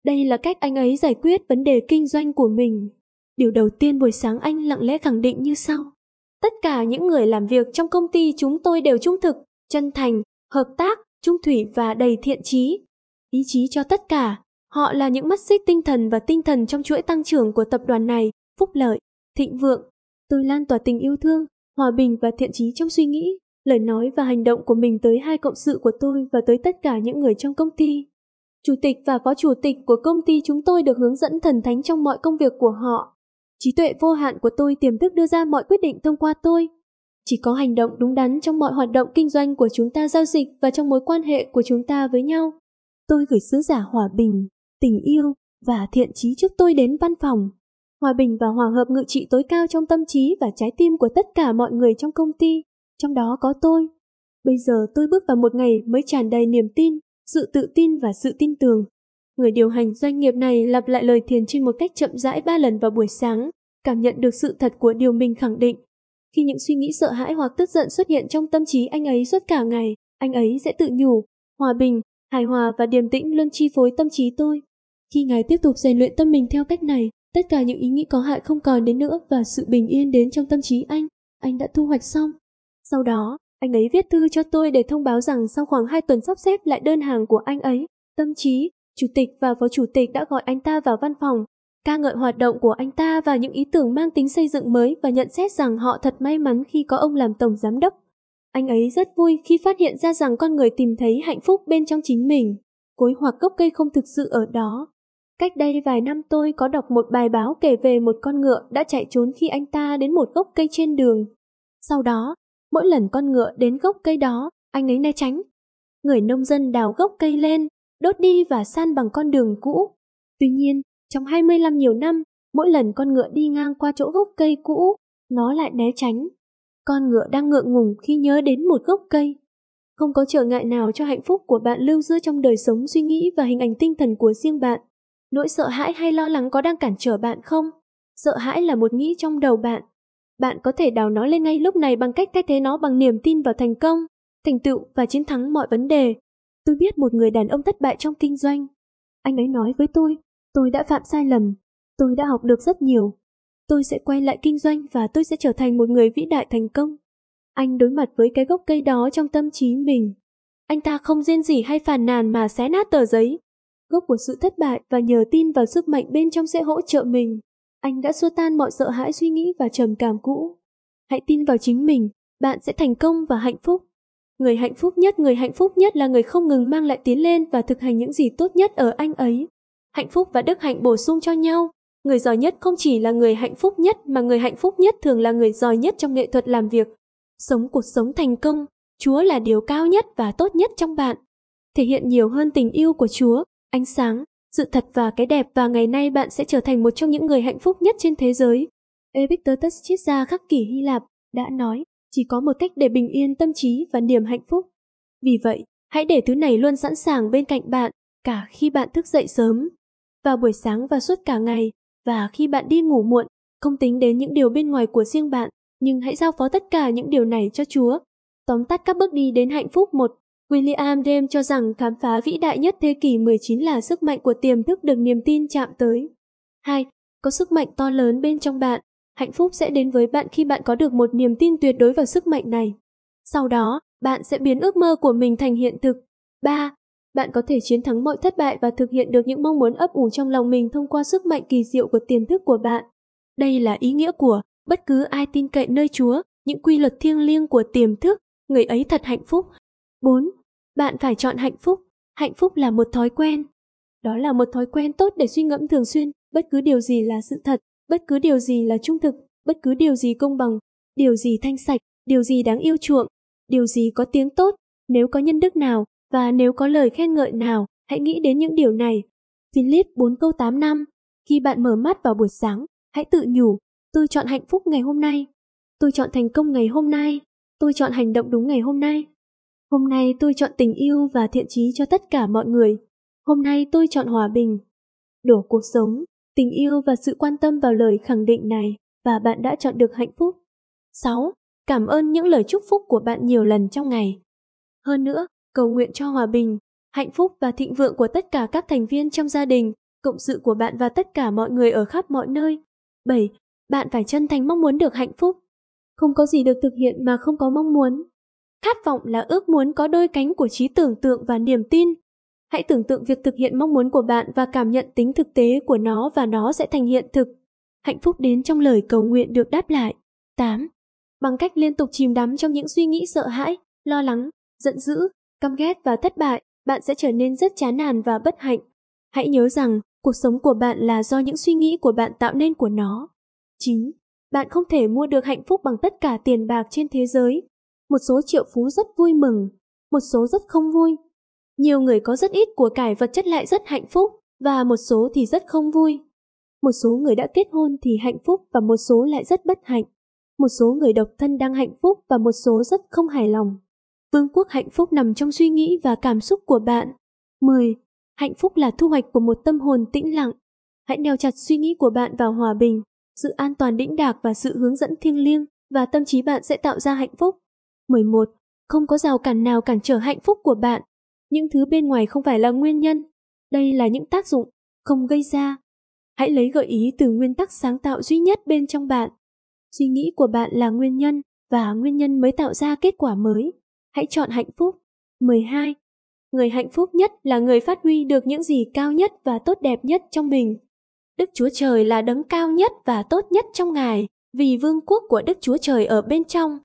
S1: Đây là cách anh ấy giải quyết vấn đề kinh doanh của mình. Điều đầu tiên buổi sáng anh lặng lẽ khẳng định như sau. Tất cả những người làm việc trong công ty chúng tôi đều trung thực, chân thành, hợp tác, trung thủy và đầy thiện chí. Ý chí cho tất cả. Họ là những mắt xích tinh thần và tinh thần trong chuỗi tăng trưởng của tập đoàn này, phúc lợi, thịnh vượng. Tôi lan tỏa tình yêu thương, hòa bình và thiện chí trong suy nghĩ, lời nói và hành động của mình tới hai cộng sự của tôi và tới tất cả những người trong công ty. Chủ tịch và phó chủ tịch của công ty chúng tôi được hướng dẫn thần thánh trong mọi công việc của họ. Trí tuệ vô hạn của tôi tiềm thức đưa ra mọi quyết định thông qua tôi. Chỉ có hành động đúng đắn trong mọi hoạt động kinh doanh của chúng ta giao dịch và trong mối quan hệ của chúng ta với nhau. Tôi gửi sứ giả hòa bình, tình yêu và thiện chí trước tôi đến văn phòng. Hòa bình và hòa hợp ngự trị tối cao trong tâm trí và trái tim của tất cả mọi người trong công ty, trong đó có tôi. Bây giờ tôi bước vào một ngày mới tràn đầy niềm tin, sự tự tin và sự tin tưởng. Người điều hành doanh nghiệp này lặp lại lời thiền trên một cách chậm rãi 3 lần vào buổi sáng, cảm nhận được sự thật của điều mình khẳng định. Khi những suy nghĩ sợ hãi hoặc tức giận xuất hiện trong tâm trí anh ấy suốt cả ngày, anh ấy sẽ tự nhủ, hòa bình, hài hòa và điềm tĩnh luôn chi phối tâm trí tôi. Khi Ngài tiếp tục rèn luyện tâm mình theo cách này, tất cả những ý nghĩ có hại không còn đến nữa và sự bình yên đến trong tâm trí anh đã thu hoạch xong. Sau đó, anh ấy viết thư cho tôi để thông báo rằng sau khoảng 2 tuần sắp xếp lại đơn hàng của anh ấy, tâm trí, chủ tịch và phó chủ tịch đã gọi anh ta vào văn phòng, ca ngợi hoạt động của anh ta và những ý tưởng mang tính xây dựng mới và nhận xét rằng họ thật may mắn khi có ông làm tổng giám đốc. Anh ấy rất vui khi phát hiện ra rằng con người tìm thấy hạnh phúc bên trong chính mình, cối hoặc gốc cây không thực sự ở đó. Cách đây vài năm tôi có đọc một bài báo kể về một con ngựa đã chạy trốn khi anh ta đến một gốc cây trên đường. Sau đó, mỗi lần con ngựa đến gốc cây đó, anh ấy né tránh. Người nông dân đào gốc cây lên, đốt đi và san bằng con đường cũ. Tuy nhiên, trong 25 nhiều năm, mỗi lần con ngựa đi ngang qua chỗ gốc cây cũ, nó lại né tránh. Con ngựa đang ngượng ngùng khi nhớ đến một gốc cây. Không có trở ngại nào cho hạnh phúc của bạn lưu giữ trong đời sống suy nghĩ và hình ảnh tinh thần của riêng bạn. Nỗi sợ hãi hay lo lắng có đang cản trở bạn không? Sợ hãi là một nghĩ trong đầu bạn. Bạn có thể đào nó lên ngay lúc này bằng cách thay thế nó bằng niềm tin vào thành công, thành tựu và chiến thắng mọi vấn đề. Tôi biết một người đàn ông thất bại trong kinh doanh. Anh ấy nói với tôi đã phạm sai lầm, tôi đã học được rất nhiều. Tôi sẽ quay lại kinh doanh và tôi sẽ trở thành một người vĩ đại thành công. Anh đối mặt với cái gốc cây đó trong tâm trí mình. Anh ta không rên rỉ hay phàn nàn mà xé nát tờ giấy. Gốc của sự thất bại và nhờ tin vào sức mạnh bên trong sẽ hỗ trợ mình. Anh đã xua tan mọi sợ hãi suy nghĩ và trầm cảm cũ. Hãy tin vào chính mình, bạn sẽ thành công và hạnh phúc. Người hạnh phúc nhất là người không ngừng mang lại tiến lên và thực hành những gì tốt nhất ở anh ấy. Hạnh phúc và đức hạnh bổ sung cho nhau. Người giỏi nhất không chỉ là người hạnh phúc nhất mà người hạnh phúc nhất thường là người giỏi nhất trong nghệ thuật làm việc. Sống cuộc sống thành công, Chúa là điều cao nhất và tốt nhất trong bạn. Thể hiện nhiều hơn tình yêu của Chúa, ánh sáng, sự thật và cái đẹp và ngày nay bạn sẽ trở thành một trong những người hạnh phúc nhất trên thế giới. Epictetus triết gia khắc kỷ Hy Lạp đã nói, chỉ có một cách để bình yên tâm trí và niềm hạnh phúc. Vì vậy, hãy để thứ này luôn sẵn sàng bên cạnh bạn, cả khi bạn thức dậy sớm, vào buổi sáng và suốt cả ngày, và khi bạn đi ngủ muộn. Không tính đến những điều bên ngoài của riêng bạn, nhưng hãy giao phó tất cả những điều này cho Chúa. Tóm tắt các bước đi đến hạnh phúc. 1. William James cho rằng khám phá vĩ đại nhất thế kỷ 19 là sức mạnh của tiềm thức được niềm tin chạm tới. 2. Có sức mạnh to lớn bên trong bạn. Hạnh phúc sẽ đến với bạn khi bạn có được một niềm tin tuyệt đối vào sức mạnh này. Sau đó, bạn sẽ biến ước mơ của mình thành hiện thực. 3. Bạn có thể chiến thắng mọi thất bại và thực hiện được những mong muốn ấp ủ trong lòng mình thông qua sức mạnh kỳ diệu của tiềm thức của bạn. Đây là ý nghĩa của bất cứ ai tin cậy nơi Chúa, những quy luật thiêng liêng của tiềm thức, người ấy thật hạnh phúc. 4. Bạn phải chọn hạnh phúc. Hạnh phúc là một thói quen. Đó là một thói quen tốt để suy ngẫm thường xuyên, bất cứ điều gì là sự thật, bất cứ điều gì là trung thực, bất cứ điều gì công bằng, điều gì thanh sạch, điều gì đáng yêu chuộng, điều gì có tiếng tốt, nếu có nhân đức nào và nếu có lời khen ngợi nào, hãy nghĩ đến những điều này. Philip 4 câu 8 năm. Khi bạn mở mắt vào buổi sáng, hãy tự nhủ, tôi chọn hạnh phúc ngày hôm nay. Tôi chọn thành công ngày hôm nay. Tôi chọn hành động đúng ngày hôm nay. Hôm nay tôi chọn tình yêu và thiện chí cho tất cả mọi người. Hôm nay tôi chọn hòa bình. Đổ cuộc sống, tình yêu và sự quan tâm vào lời khẳng định này và bạn đã chọn được hạnh phúc. 6. Cảm ơn những lời chúc phúc của bạn nhiều lần trong ngày. Hơn nữa, cầu nguyện cho hòa bình, hạnh phúc và thịnh vượng của tất cả các thành viên trong gia đình, cộng sự của bạn và tất cả mọi người ở khắp mọi nơi. 7. Bạn phải chân thành mong muốn được hạnh phúc. Không có gì được thực hiện mà không có mong muốn. Khát vọng là ước muốn có đôi cánh của trí tưởng tượng và niềm tin. Hãy tưởng tượng việc thực hiện mong muốn của bạn và cảm nhận tính thực tế của nó và nó sẽ thành hiện thực. Hạnh phúc đến trong lời cầu nguyện được đáp lại. 8. Bằng cách liên tục chìm đắm trong những suy nghĩ sợ hãi, lo lắng, giận dữ, căm ghét và thất bại, bạn sẽ trở nên rất chán nản và bất hạnh. Hãy nhớ rằng, cuộc sống của bạn là do những suy nghĩ của bạn tạo nên của nó. 9. Bạn không thể mua được hạnh phúc bằng tất cả tiền bạc trên thế giới. Một số triệu phú rất vui mừng, một số rất không vui. Nhiều người có rất ít của cải vật chất lại rất hạnh phúc, và một số thì rất không vui. Một số người đã kết hôn thì hạnh phúc và một số lại rất bất hạnh. Một số người độc thân đang hạnh phúc và một số rất không hài lòng. Vương quốc hạnh phúc nằm trong suy nghĩ và cảm xúc của bạn. 10. Hạnh phúc là thu hoạch của một tâm hồn tĩnh lặng. Hãy neo chặt suy nghĩ của bạn vào hòa bình, sự an toàn đĩnh đạc và sự hướng dẫn thiêng liêng, và tâm trí bạn sẽ tạo ra hạnh phúc. 11. Không có rào cản nào cản trở hạnh phúc của bạn. Những thứ bên ngoài không phải là nguyên nhân. Đây là những tác dụng, không gây ra. Hãy lấy gợi ý từ nguyên tắc sáng tạo duy nhất bên trong bạn. Suy nghĩ của bạn là nguyên nhân, và nguyên nhân mới tạo ra kết quả mới. Hãy chọn hạnh phúc. 12. Người hạnh phúc nhất là người phát huy được những gì cao nhất và tốt đẹp nhất trong mình. Đức Chúa Trời là đấng cao nhất và tốt nhất trong Ngài, vì vương quốc của Đức Chúa Trời ở bên trong.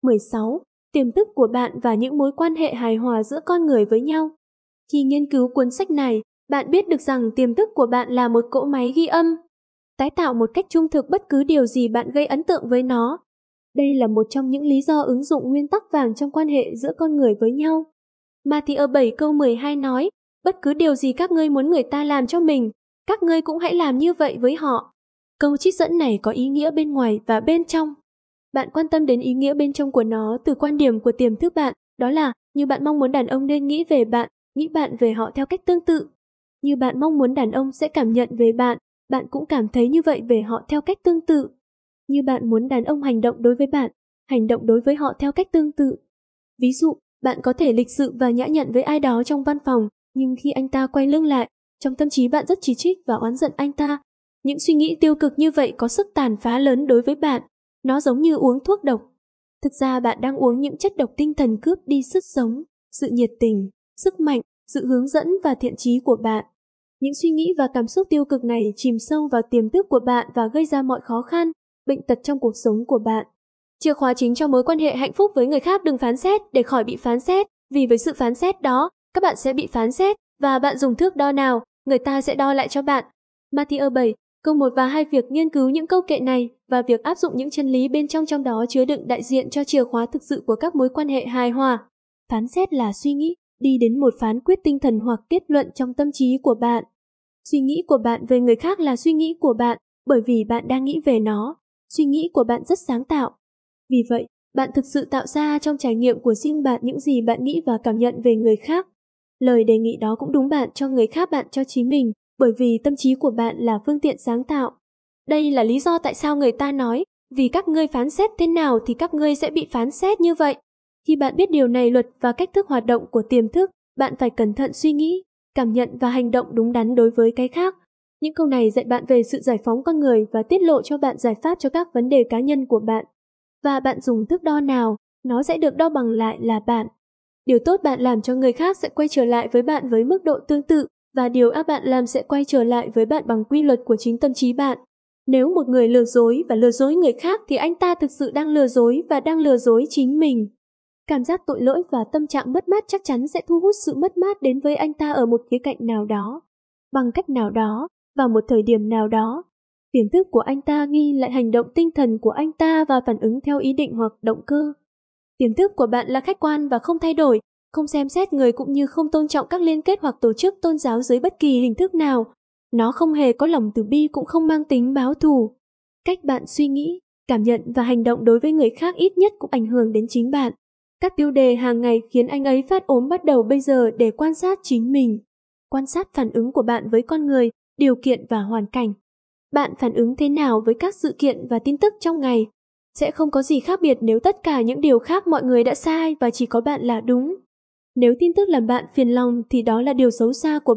S1: 16. Tiềm thức của bạn và những mối quan hệ hài hòa giữa con người với nhau. Khi nghiên cứu cuốn sách này, bạn biết được rằng tiềm thức của bạn là một cỗ máy ghi âm, tái tạo một cách trung thực bất cứ điều gì bạn gây ấn tượng với nó. Đây là một trong những lý do ứng dụng nguyên tắc vàng trong quan hệ giữa con người với nhau. Ma-thi-ơ 7 câu 12 nói, bất cứ điều gì các ngươi muốn người ta làm cho mình, các ngươi cũng hãy làm như vậy với họ. Câu trích dẫn này có ý nghĩa bên ngoài và bên trong. Bạn quan tâm đến ý nghĩa bên trong của nó từ quan điểm của tiềm thức bạn, đó là như bạn mong muốn đàn ông nên nghĩ về bạn, nghĩ bạn về họ theo cách tương tự. Như bạn mong muốn đàn ông sẽ cảm nhận về bạn, bạn cũng cảm thấy như vậy về họ theo cách tương tự. Như bạn muốn đàn ông hành động đối với bạn, hành động đối với họ theo cách tương tự. Ví dụ, bạn có thể lịch sự và nhã nhặn với ai đó trong văn phòng, nhưng khi anh ta quay lưng lại, trong tâm trí bạn rất chỉ trích và oán giận anh ta. Những suy nghĩ tiêu cực như vậy có sức tàn phá lớn đối với bạn. Nó giống như uống thuốc độc. Thực ra bạn đang uống những chất độc tinh thần cướp đi sức sống, sự nhiệt tình, sức mạnh, sự hướng dẫn và thiện chí của bạn. Những suy nghĩ và cảm xúc tiêu cực này chìm sâu vào tiềm thức của bạn và gây ra mọi khó khăn, bệnh tật trong cuộc sống của bạn. Chìa khóa chính cho mối quan hệ hạnh phúc với người khác: đừng phán xét để khỏi bị phán xét, vì với sự phán xét đó, các bạn sẽ bị phán xét, và bạn dùng thước đo nào, người ta sẽ đo lại cho bạn. Ma-thi-ơ 7, câu 1 và 2. Việc nghiên cứu những câu kệ này và việc áp dụng những chân lý bên trong đó chứa đựng đại diện cho chìa khóa thực sự của các mối quan hệ hài hòa. Phán xét là suy nghĩ, đi đến một phán quyết tinh thần hoặc kết luận trong tâm trí của bạn. Suy nghĩ của bạn về người khác là suy nghĩ của bạn, bởi vì bạn đang nghĩ về nó. Suy nghĩ của bạn rất sáng tạo. Vì vậy, bạn thực sự tạo ra trong trải nghiệm của riêng bạn những gì bạn nghĩ và cảm nhận về người khác. Lời đề nghị đó cũng đúng bạn cho người khác, bạn cho chính mình, bởi vì tâm trí của bạn là phương tiện sáng tạo. Đây là lý do tại sao người ta nói, vì các ngươi phán xét thế nào thì các ngươi sẽ bị phán xét như vậy. Khi bạn biết điều này, luật và cách thức hoạt động của tiềm thức, bạn phải cẩn thận suy nghĩ, cảm nhận và hành động đúng đắn đối với cái khác. Những câu này dạy bạn về sự giải phóng con người và tiết lộ cho bạn giải pháp cho các vấn đề cá nhân của bạn. Và bạn dùng thước đo nào, nó sẽ được đo bằng lại là bạn. Điều tốt bạn làm cho người khác sẽ quay trở lại với bạn với mức độ tương tự, và điều ác bạn làm sẽ quay trở lại với bạn bằng quy luật của chính tâm trí bạn. Nếu một người lừa dối và lừa dối người khác thì anh ta thực sự đang lừa dối và đang lừa dối chính mình. Cảm giác tội lỗi và tâm trạng mất mát chắc chắn sẽ thu hút sự mất mát đến với anh ta ở một khía cạnh nào đó, bằng cách nào đó, vào một thời điểm nào đó. Tiềm thức của anh ta ghi lại hành động tinh thần của anh ta và phản ứng theo ý định hoặc động cơ. Tiềm thức của bạn là khách quan và không thay đổi, không xem xét người cũng như không tôn trọng các liên kết hoặc tổ chức tôn giáo dưới bất kỳ hình thức nào. Nó không hề có lòng từ bi, cũng không mang tính báo thù. Cách bạn suy nghĩ, cảm nhận và hành động đối với người khác ít nhất cũng ảnh hưởng đến chính bạn. Các tiêu đề hàng ngày khiến anh ấy phát ốm bắt đầu bây giờ để quan sát chính mình. Quan sát phản ứng của bạn với con người, điều kiện và hoàn cảnh. Bạn phản ứng thế nào với các sự kiện và tin tức trong ngày? Sẽ không có gì khác biệt nếu tất cả những điều khác mọi người đã sai và chỉ có bạn là đúng. Nếu tin tức làm bạn phiền lòng thì đó là điều xấu xa của bạn.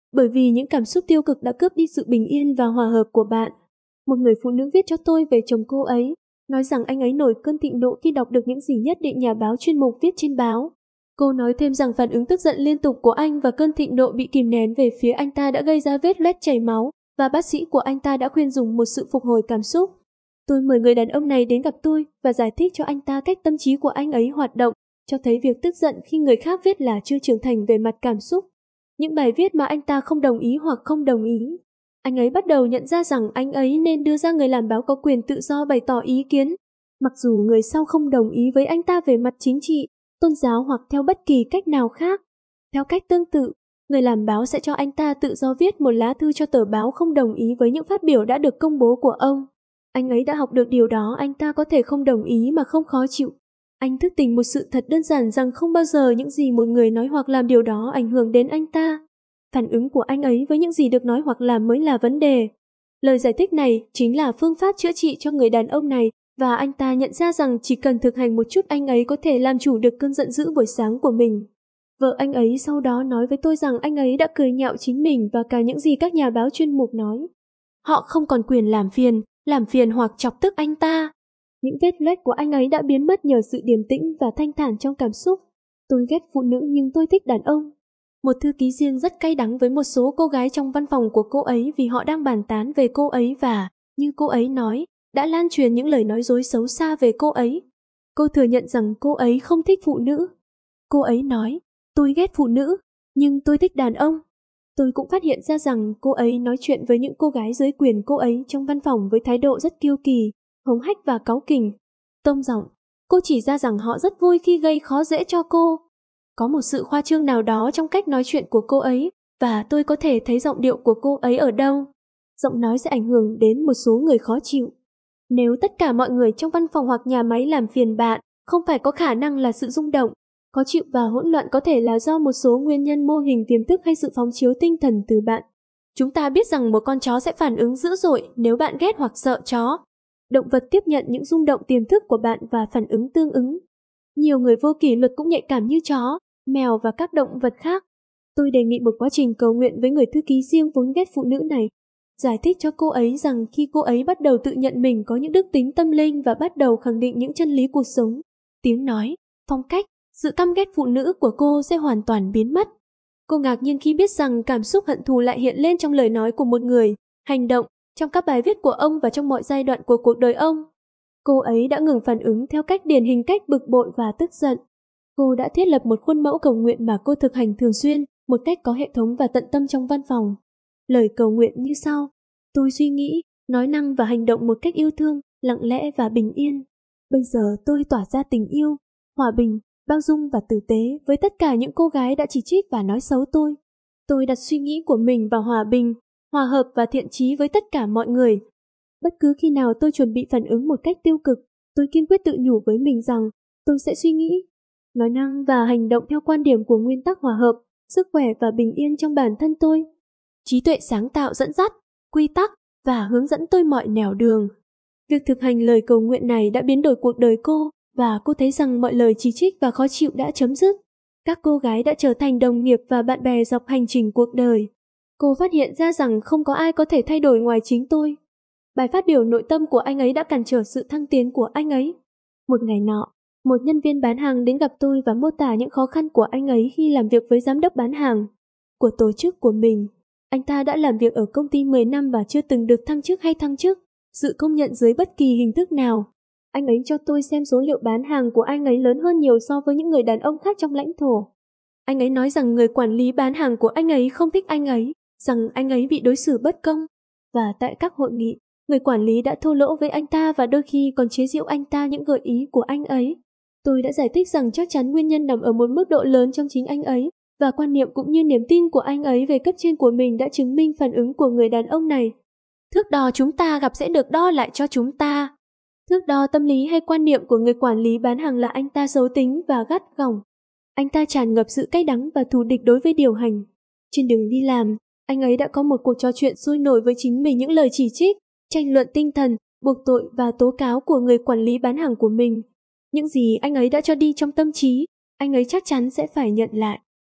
S1: bởi vì những cảm xúc tiêu cực đã cướp đi sự bình yên và hòa hợp của bạn. Một người phụ nữ viết cho tôi về chồng cô ấy, nói rằng anh ấy nổi cơn thịnh nộ khi đọc được những gì nhất định nhà báo chuyên mục viết trên báo. Cô nói thêm rằng phản ứng tức giận liên tục của anh và cơn thịnh nộ bị kìm nén về phía anh ta đã gây ra vết loét chảy máu, và bác sĩ của anh ta đã khuyên dùng một sự phục hồi cảm xúc. Tôi mời người đàn ông này đến gặp tôi và giải thích cho anh ta cách tâm trí của anh ấy hoạt động, cho thấy việc tức giận khi người khác viết là chưa trưởng thành về mặt cảm xúc. Những bài viết mà anh ta không đồng ý hoặc không đồng ý. Anh ấy bắt đầu nhận ra rằng anh ấy nên đưa ra người làm báo có quyền tự do bày tỏ ý kiến, mặc dù người sau không đồng ý với anh ta về mặt chính trị, tôn giáo hoặc theo bất kỳ cách nào khác. Theo cách tương tự, người làm báo sẽ cho anh ta tự do viết một lá thư cho tờ báo không đồng ý với những phát biểu đã được công bố của ông. Anh ấy đã học được điều đó, anh ta có thể không đồng ý mà không khó chịu. Anh thức tỉnh một sự thật đơn giản rằng không bao giờ những gì một người nói hoặc làm điều đó ảnh hưởng đến anh ta. Phản ứng của anh ấy với những gì được nói hoặc làm mới là vấn đề. Lời giải thích này chính là phương pháp chữa trị cho người đàn ông này, và anh ta nhận ra rằng chỉ cần thực hành một chút anh ấy có thể làm chủ được cơn giận dữ buổi sáng của mình. Vợ anh ấy sau đó nói với tôi rằng anh ấy đã cười nhạo chính mình và cả những gì các nhà báo chuyên mục nói. Họ không còn quyền làm phiền hoặc chọc tức anh ta. Những vết loét của anh ấy đã biến mất nhờ sự điềm tĩnh và thanh thản trong cảm xúc. Tôi ghét phụ nữ nhưng tôi thích đàn ông. Một thư ký riêng rất cay đắng với một số cô gái trong văn phòng của cô ấy vì họ đang bàn tán về cô ấy và, như cô ấy nói, đã lan truyền những lời nói dối xấu xa về cô ấy. Cô thừa nhận rằng cô ấy không thích phụ nữ. Cô ấy nói, tôi ghét phụ nữ, nhưng tôi thích đàn ông. Tôi cũng phát hiện ra rằng cô ấy nói chuyện với những cô gái dưới quyền cô ấy trong văn phòng với thái độ rất kiêu kỳ, hống hách và cáu kỉnh. Tông giọng, cô chỉ ra rằng họ rất vui khi gây khó dễ cho cô. Có một sự khoa trương nào đó trong cách nói chuyện của cô ấy, và tôi có thể thấy giọng điệu của cô ấy ở đâu. Giọng nói sẽ ảnh hưởng đến một số người khó chịu. Nếu tất cả mọi người trong văn phòng hoặc nhà máy làm phiền bạn, không phải có khả năng là sự rung động, khó chịu và hỗn loạn có thể là do một số nguyên nhân mô hình tiềm thức hay sự phóng chiếu tinh thần từ bạn. Chúng ta biết rằng một con chó sẽ phản ứng dữ dội nếu bạn ghét hoặc sợ chó. Động vật tiếp nhận những rung động tiềm thức của bạn và phản ứng tương ứng. Nhiều người vô kỷ luật cũng nhạy cảm như chó, mèo và các động vật khác. Tôi đề nghị một quá trình cầu nguyện với người thư ký riêng vốn ghét phụ nữ này. Giải thích cho cô ấy rằng khi cô ấy bắt đầu tự nhận mình có những đức tính tâm linh và bắt đầu khẳng định những chân lý cuộc sống, tiếng nói, phong cách, sự căm ghét phụ nữ của cô sẽ hoàn toàn biến mất. Cô ngạc nhiên khi biết rằng cảm xúc hận thù lại hiện lên trong lời nói của một người, hành động, trong các bài viết của ông và trong mọi giai đoạn của cuộc đời ông. Cô ấy đã ngừng phản ứng theo cách điển hình cách bực bội và tức giận. Cô đã thiết lập một khuôn mẫu cầu nguyện mà cô thực hành thường xuyên, một cách có hệ thống và tận tâm trong văn phòng. Lời cầu nguyện như sau: tôi suy nghĩ, nói năng và hành động một cách yêu thương, lặng lẽ và bình yên. Bây giờ tôi tỏa ra tình yêu, hòa bình, bao dung và tử tế với tất cả những cô gái đã chỉ trích và nói xấu tôi. Tôi đặt suy nghĩ của mình vào hòa bình, hòa hợp và thiện chí với tất cả mọi người. Bất cứ khi nào tôi chuẩn bị phản ứng một cách tiêu cực, tôi kiên quyết tự nhủ với mình rằng tôi sẽ suy nghĩ, nói năng và hành động theo quan điểm của nguyên tắc hòa hợp, sức khỏe và bình yên trong bản thân tôi. Trí tuệ sáng tạo dẫn dắt, quy tắc và hướng dẫn tôi mọi nẻo đường. Việc thực hành lời cầu nguyện này đã biến đổi cuộc đời cô, và cô thấy rằng mọi lời chỉ trích và khó chịu đã chấm dứt. Các cô gái đã trở thành đồng nghiệp và bạn bè dọc hành trình cuộc đời. Cô phát hiện ra rằng không có ai có thể thay đổi ngoài chính tôi. Bài phát biểu nội tâm của anh ấy đã cản trở sự thăng tiến của anh ấy. Một ngày nọ, một nhân viên bán hàng đến gặp tôi và mô tả những khó khăn của anh ấy khi làm việc với giám đốc bán hàng của tổ chức của mình. Anh ta đã làm việc ở công ty 10 năm và chưa từng được thăng chức hay thăng chức, sự công nhận dưới bất kỳ hình thức nào. Anh ấy cho tôi xem số liệu bán hàng của anh ấy lớn hơn nhiều so với những người đàn ông khác trong lãnh thổ. Anh ấy nói rằng người quản lý bán hàng của anh ấy không thích anh ấy, rằng anh ấy bị đối xử bất công. Và tại các hội nghị, người quản lý đã thô lỗ với anh ta và đôi khi còn chế giễu anh ta những gợi ý của anh ấy. Tôi đã giải thích rằng chắc chắn nguyên nhân nằm ở một mức độ lớn trong chính anh ấy, và quan niệm cũng như niềm tin của anh ấy về cấp trên của mình đã chứng minh phản ứng của người đàn ông này. Thước đo chúng ta gặp sẽ được đo lại cho chúng ta. Thước đo tâm lý hay quan niệm của người quản lý bán hàng là anh ta xấu tính và gắt gỏng. Anh ta tràn ngập sự cay đắng và thù địch đối với điều hành. Trên đường đi làm, anh ấy đã có một cuộc trò chuyện sôi nổi với chính mình, những lời chỉ trích, tranh luận tinh thần, buộc tội và tố cáo của người quản lý bán hàng của mình. Những gì anh ấy đã cho đi trong tâm trí, anh ấy chắc chắn sẽ phải nhận lại.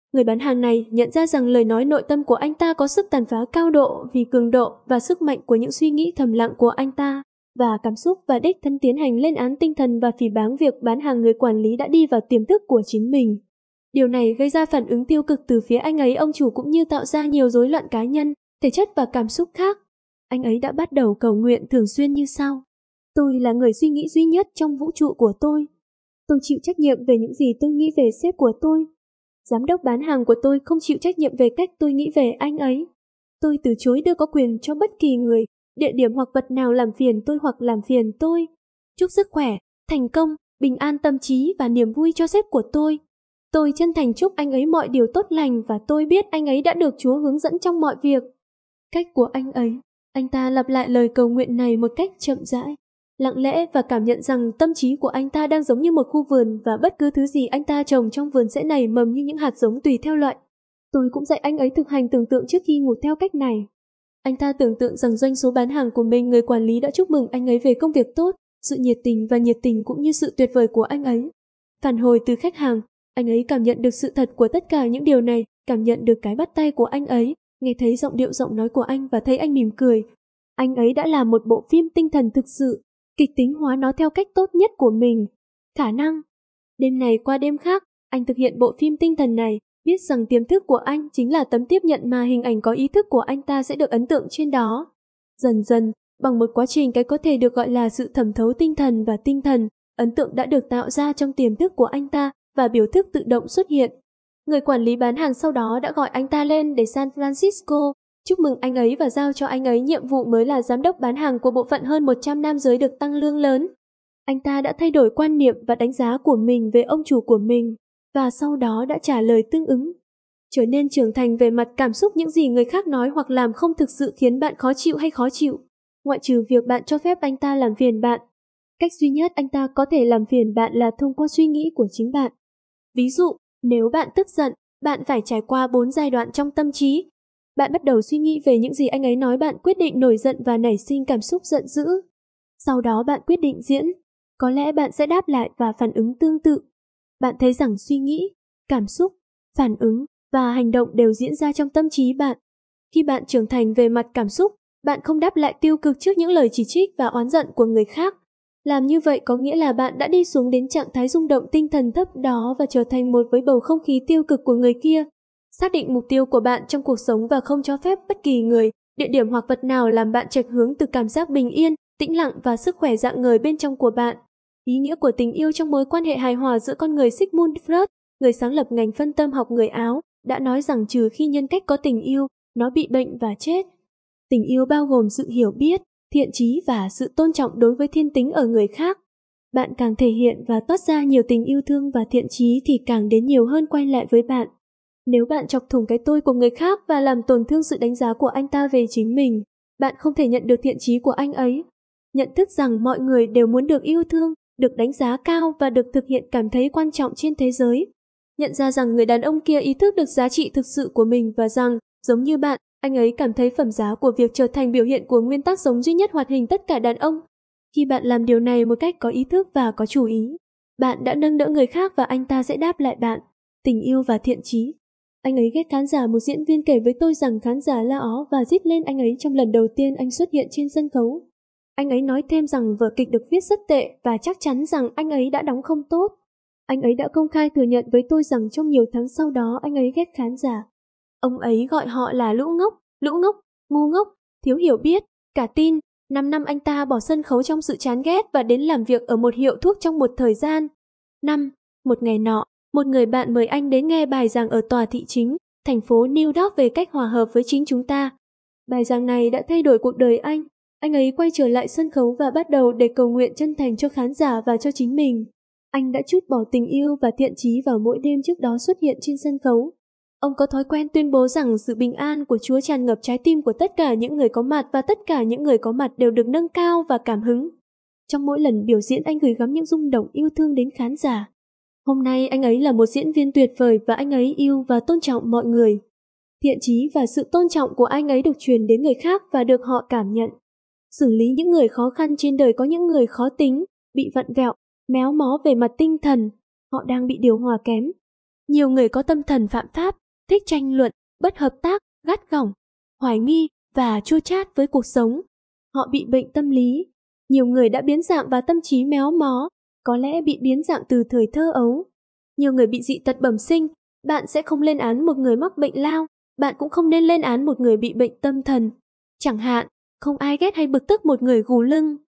S1: Người bán hàng này nhận ra rằng lời nói nội tâm của anh ta có sức tàn phá cao độ vì cường độ và sức mạnh của những suy nghĩ thầm lặng của anh ta, và cảm xúc và đích thân tiến hành lên án tinh thần và phỉ báng việc bán hàng. Người quản lý đã đi vào tiềm thức của chính mình. Điều này gây ra phản ứng tiêu cực từ phía anh ấy, ông chủ, cũng như tạo ra nhiều rối loạn cá nhân, thể chất và cảm xúc khác. Anh ấy đã bắt đầu cầu nguyện thường xuyên như sau: tôi là người suy nghĩ duy nhất trong vũ trụ của tôi. Tôi chịu trách nhiệm về những gì tôi nghĩ về sếp của tôi. Giám đốc bán hàng của tôi không chịu trách nhiệm về cách tôi nghĩ về anh ấy. Tôi từ chối đưa có quyền cho bất kỳ người, địa điểm hoặc vật nào làm phiền tôi hoặc làm phiền tôi. Chúc sức khỏe, thành công, bình an tâm trí và niềm vui cho sếp của tôi. Tôi chân thành chúc anh ấy mọi điều tốt lành và tôi biết anh ấy đã được Chúa hướng dẫn trong mọi việc. Cách của anh ấy, anh ta lặp lại lời cầu nguyện này một cách chậm rãi, lặng lẽ, và cảm nhận rằng tâm trí của anh ta đang giống như một khu vườn và bất cứ thứ gì anh ta trồng trong vườn sẽ nảy mầm như những hạt giống tùy theo loại. Tôi cũng dạy anh ấy thực hành tưởng tượng trước khi ngủ theo cách này. Anh ta tưởng tượng rằng doanh số bán hàng của mình, người quản lý đã chúc mừng anh ấy về công việc tốt, sự nhiệt tình cũng như sự tuyệt vời của anh ấy. Phản hồi từ khách hàng, anh ấy cảm nhận được sự thật của tất cả những điều này, cảm nhận được cái bắt tay của anh ấy, nghe thấy giọng điệu giọng nói của anh và thấy anh mỉm cười. Anh ấy đã làm một bộ phim tinh thần thực sự, kịch tính hóa nó theo cách tốt nhất của mình. Khả năng. Đêm này qua đêm khác, anh thực hiện bộ phim tinh thần này, biết rằng tiềm thức của anh chính là tấm tiếp nhận mà hình ảnh có ý thức của anh ta sẽ được ấn tượng trên đó. Dần dần, bằng một quá trình cái có thể được gọi là sự thẩm thấu tinh thần và tinh thần, ấn tượng đã được tạo ra trong tiềm thức của anh ta và biểu thức tự động xuất hiện. Người quản lý bán hàng sau đó đã gọi anh ta lên để San Francisco, chúc mừng anh ấy và giao cho anh ấy nhiệm vụ mới là giám đốc bán hàng của bộ phận hơn 100 nam giới được tăng lương lớn. Anh ta đã thay đổi quan niệm và đánh giá của mình về ông chủ của mình, và sau đó đã trả lời tương ứng. Trở nên trưởng thành về mặt cảm xúc, những gì người khác nói hoặc làm không thực sự khiến bạn khó chịu hay khó chịu, ngoại trừ việc bạn cho phép anh ta làm phiền bạn. Cách duy nhất anh ta có thể làm phiền bạn là thông qua suy nghĩ của chính bạn. Ví dụ, nếu bạn tức giận, bạn phải trải qua 4 giai đoạn trong tâm trí. Bạn bắt đầu suy nghĩ về những gì anh ấy nói, bạn quyết định nổi giận và nảy sinh cảm xúc giận dữ. Sau đó bạn quyết định diễn. Có lẽ bạn sẽ đáp lại và phản ứng tương tự. Bạn thấy rằng suy nghĩ, cảm xúc, phản ứng và hành động đều diễn ra trong tâm trí bạn. Khi bạn trưởng thành về mặt cảm xúc, bạn không đáp lại tiêu cực trước những lời chỉ trích và oán giận của người khác. Làm như vậy có nghĩa là bạn đã đi xuống đến trạng thái rung động tinh thần thấp đó và trở thành một với bầu không khí tiêu cực của người kia. Xác định mục tiêu của bạn trong cuộc sống và không cho phép bất kỳ người, địa điểm hoặc vật nào làm bạn chệch hướng từ cảm giác bình yên, tĩnh lặng và sức khỏe rạng ngời bên trong của bạn. Ý nghĩa của tình yêu trong mối quan hệ hài hòa giữa con người. Sigmund Freud, người sáng lập ngành phân tâm học người Áo, đã nói rằng trừ khi nhân cách có tình yêu, nó bị bệnh và chết. Tình yêu bao gồm sự hiểu biết, thiện chí và sự tôn trọng đối với thiên tính ở người khác. Bạn càng thể hiện và toát ra nhiều tình yêu thương và thiện chí thì càng đến nhiều hơn quay lại với bạn. Nếu bạn chọc thủng cái tôi của người khác và làm tổn thương sự đánh giá của anh ta về chính mình, bạn không thể nhận được thiện chí của anh ấy. Nhận thức rằng mọi người đều muốn được yêu thương, được đánh giá cao và được thực hiện cảm thấy quan trọng trên thế giới. Nhận ra rằng người đàn ông kia ý thức được giá trị thực sự của mình và rằng, giống như bạn, anh ấy cảm thấy phẩm giá của việc trở thành biểu hiện của nguyên tắc sống duy nhất hoạt hình tất cả đàn ông. Khi bạn làm điều này một cách có ý thức và có chủ ý, bạn đã nâng đỡ người khác và anh ta sẽ đáp lại bạn tình yêu và thiện chí. Anh ấy ghét khán giả. Một diễn viên kể với tôi rằng khán giả la ó và rít lên anh ấy trong lần đầu tiên anh xuất hiện trên sân khấu. Anh ấy nói thêm rằng vở kịch được viết rất tệ và chắc chắn rằng anh ấy đã đóng không tốt. Anh ấy đã công khai thừa nhận với tôi rằng trong nhiều tháng sau đó anh ấy ghét khán giả. Ông ấy gọi họ là lũ ngốc, ngu ngốc, thiếu hiểu biết, cả tin. 5 năm anh ta bỏ sân khấu trong sự chán ghét và đến làm việc ở một hiệu thuốc trong một thời gian. Một ngày nọ, một người bạn mời anh đến nghe bài giảng ở tòa thị chính, thành phố New York về cách hòa hợp với chính chúng ta. Bài giảng này đã thay đổi cuộc đời anh. Anh ấy quay trở lại sân khấu và bắt đầu để cầu nguyện chân thành cho khán giả và cho chính mình. Anh đã trút bỏ tình yêu và thiện chí vào mỗi đêm trước đó xuất hiện trên sân khấu. Ông có thói quen tuyên bố rằng sự bình an của Chúa tràn ngập trái tim của tất cả những người có mặt và tất cả những người có mặt đều được nâng cao và cảm hứng. Trong mỗi lần biểu diễn anh gửi gắm những rung động yêu thương đến khán giả. Hôm nay anh ấy là một diễn viên tuyệt vời và anh ấy yêu và tôn trọng mọi người. Thiện chí và sự tôn trọng của anh ấy được truyền đến người khác và được họ cảm nhận. Xử lý những người khó khăn trên đời. Có những người khó tính, bị vặn vẹo, méo mó về mặt tinh thần, họ đang bị điều hòa kém. Nhiều người có tâm thần phạm pháp, thích tranh luận, bất hợp tác, gắt gỏng, hoài nghi và chua chát với cuộc sống. Họ bị bệnh tâm lý. Nhiều người đã biến dạng và tâm trí méo mó, có lẽ bị biến dạng từ thời thơ ấu. Nhiều người bị dị tật bẩm sinh. Bạn sẽ không lên án một người mắc bệnh lao, bạn cũng không nên lên án một người bị bệnh tâm thần. Chẳng hạn, không ai ghét hay bực tức một người gù lưng.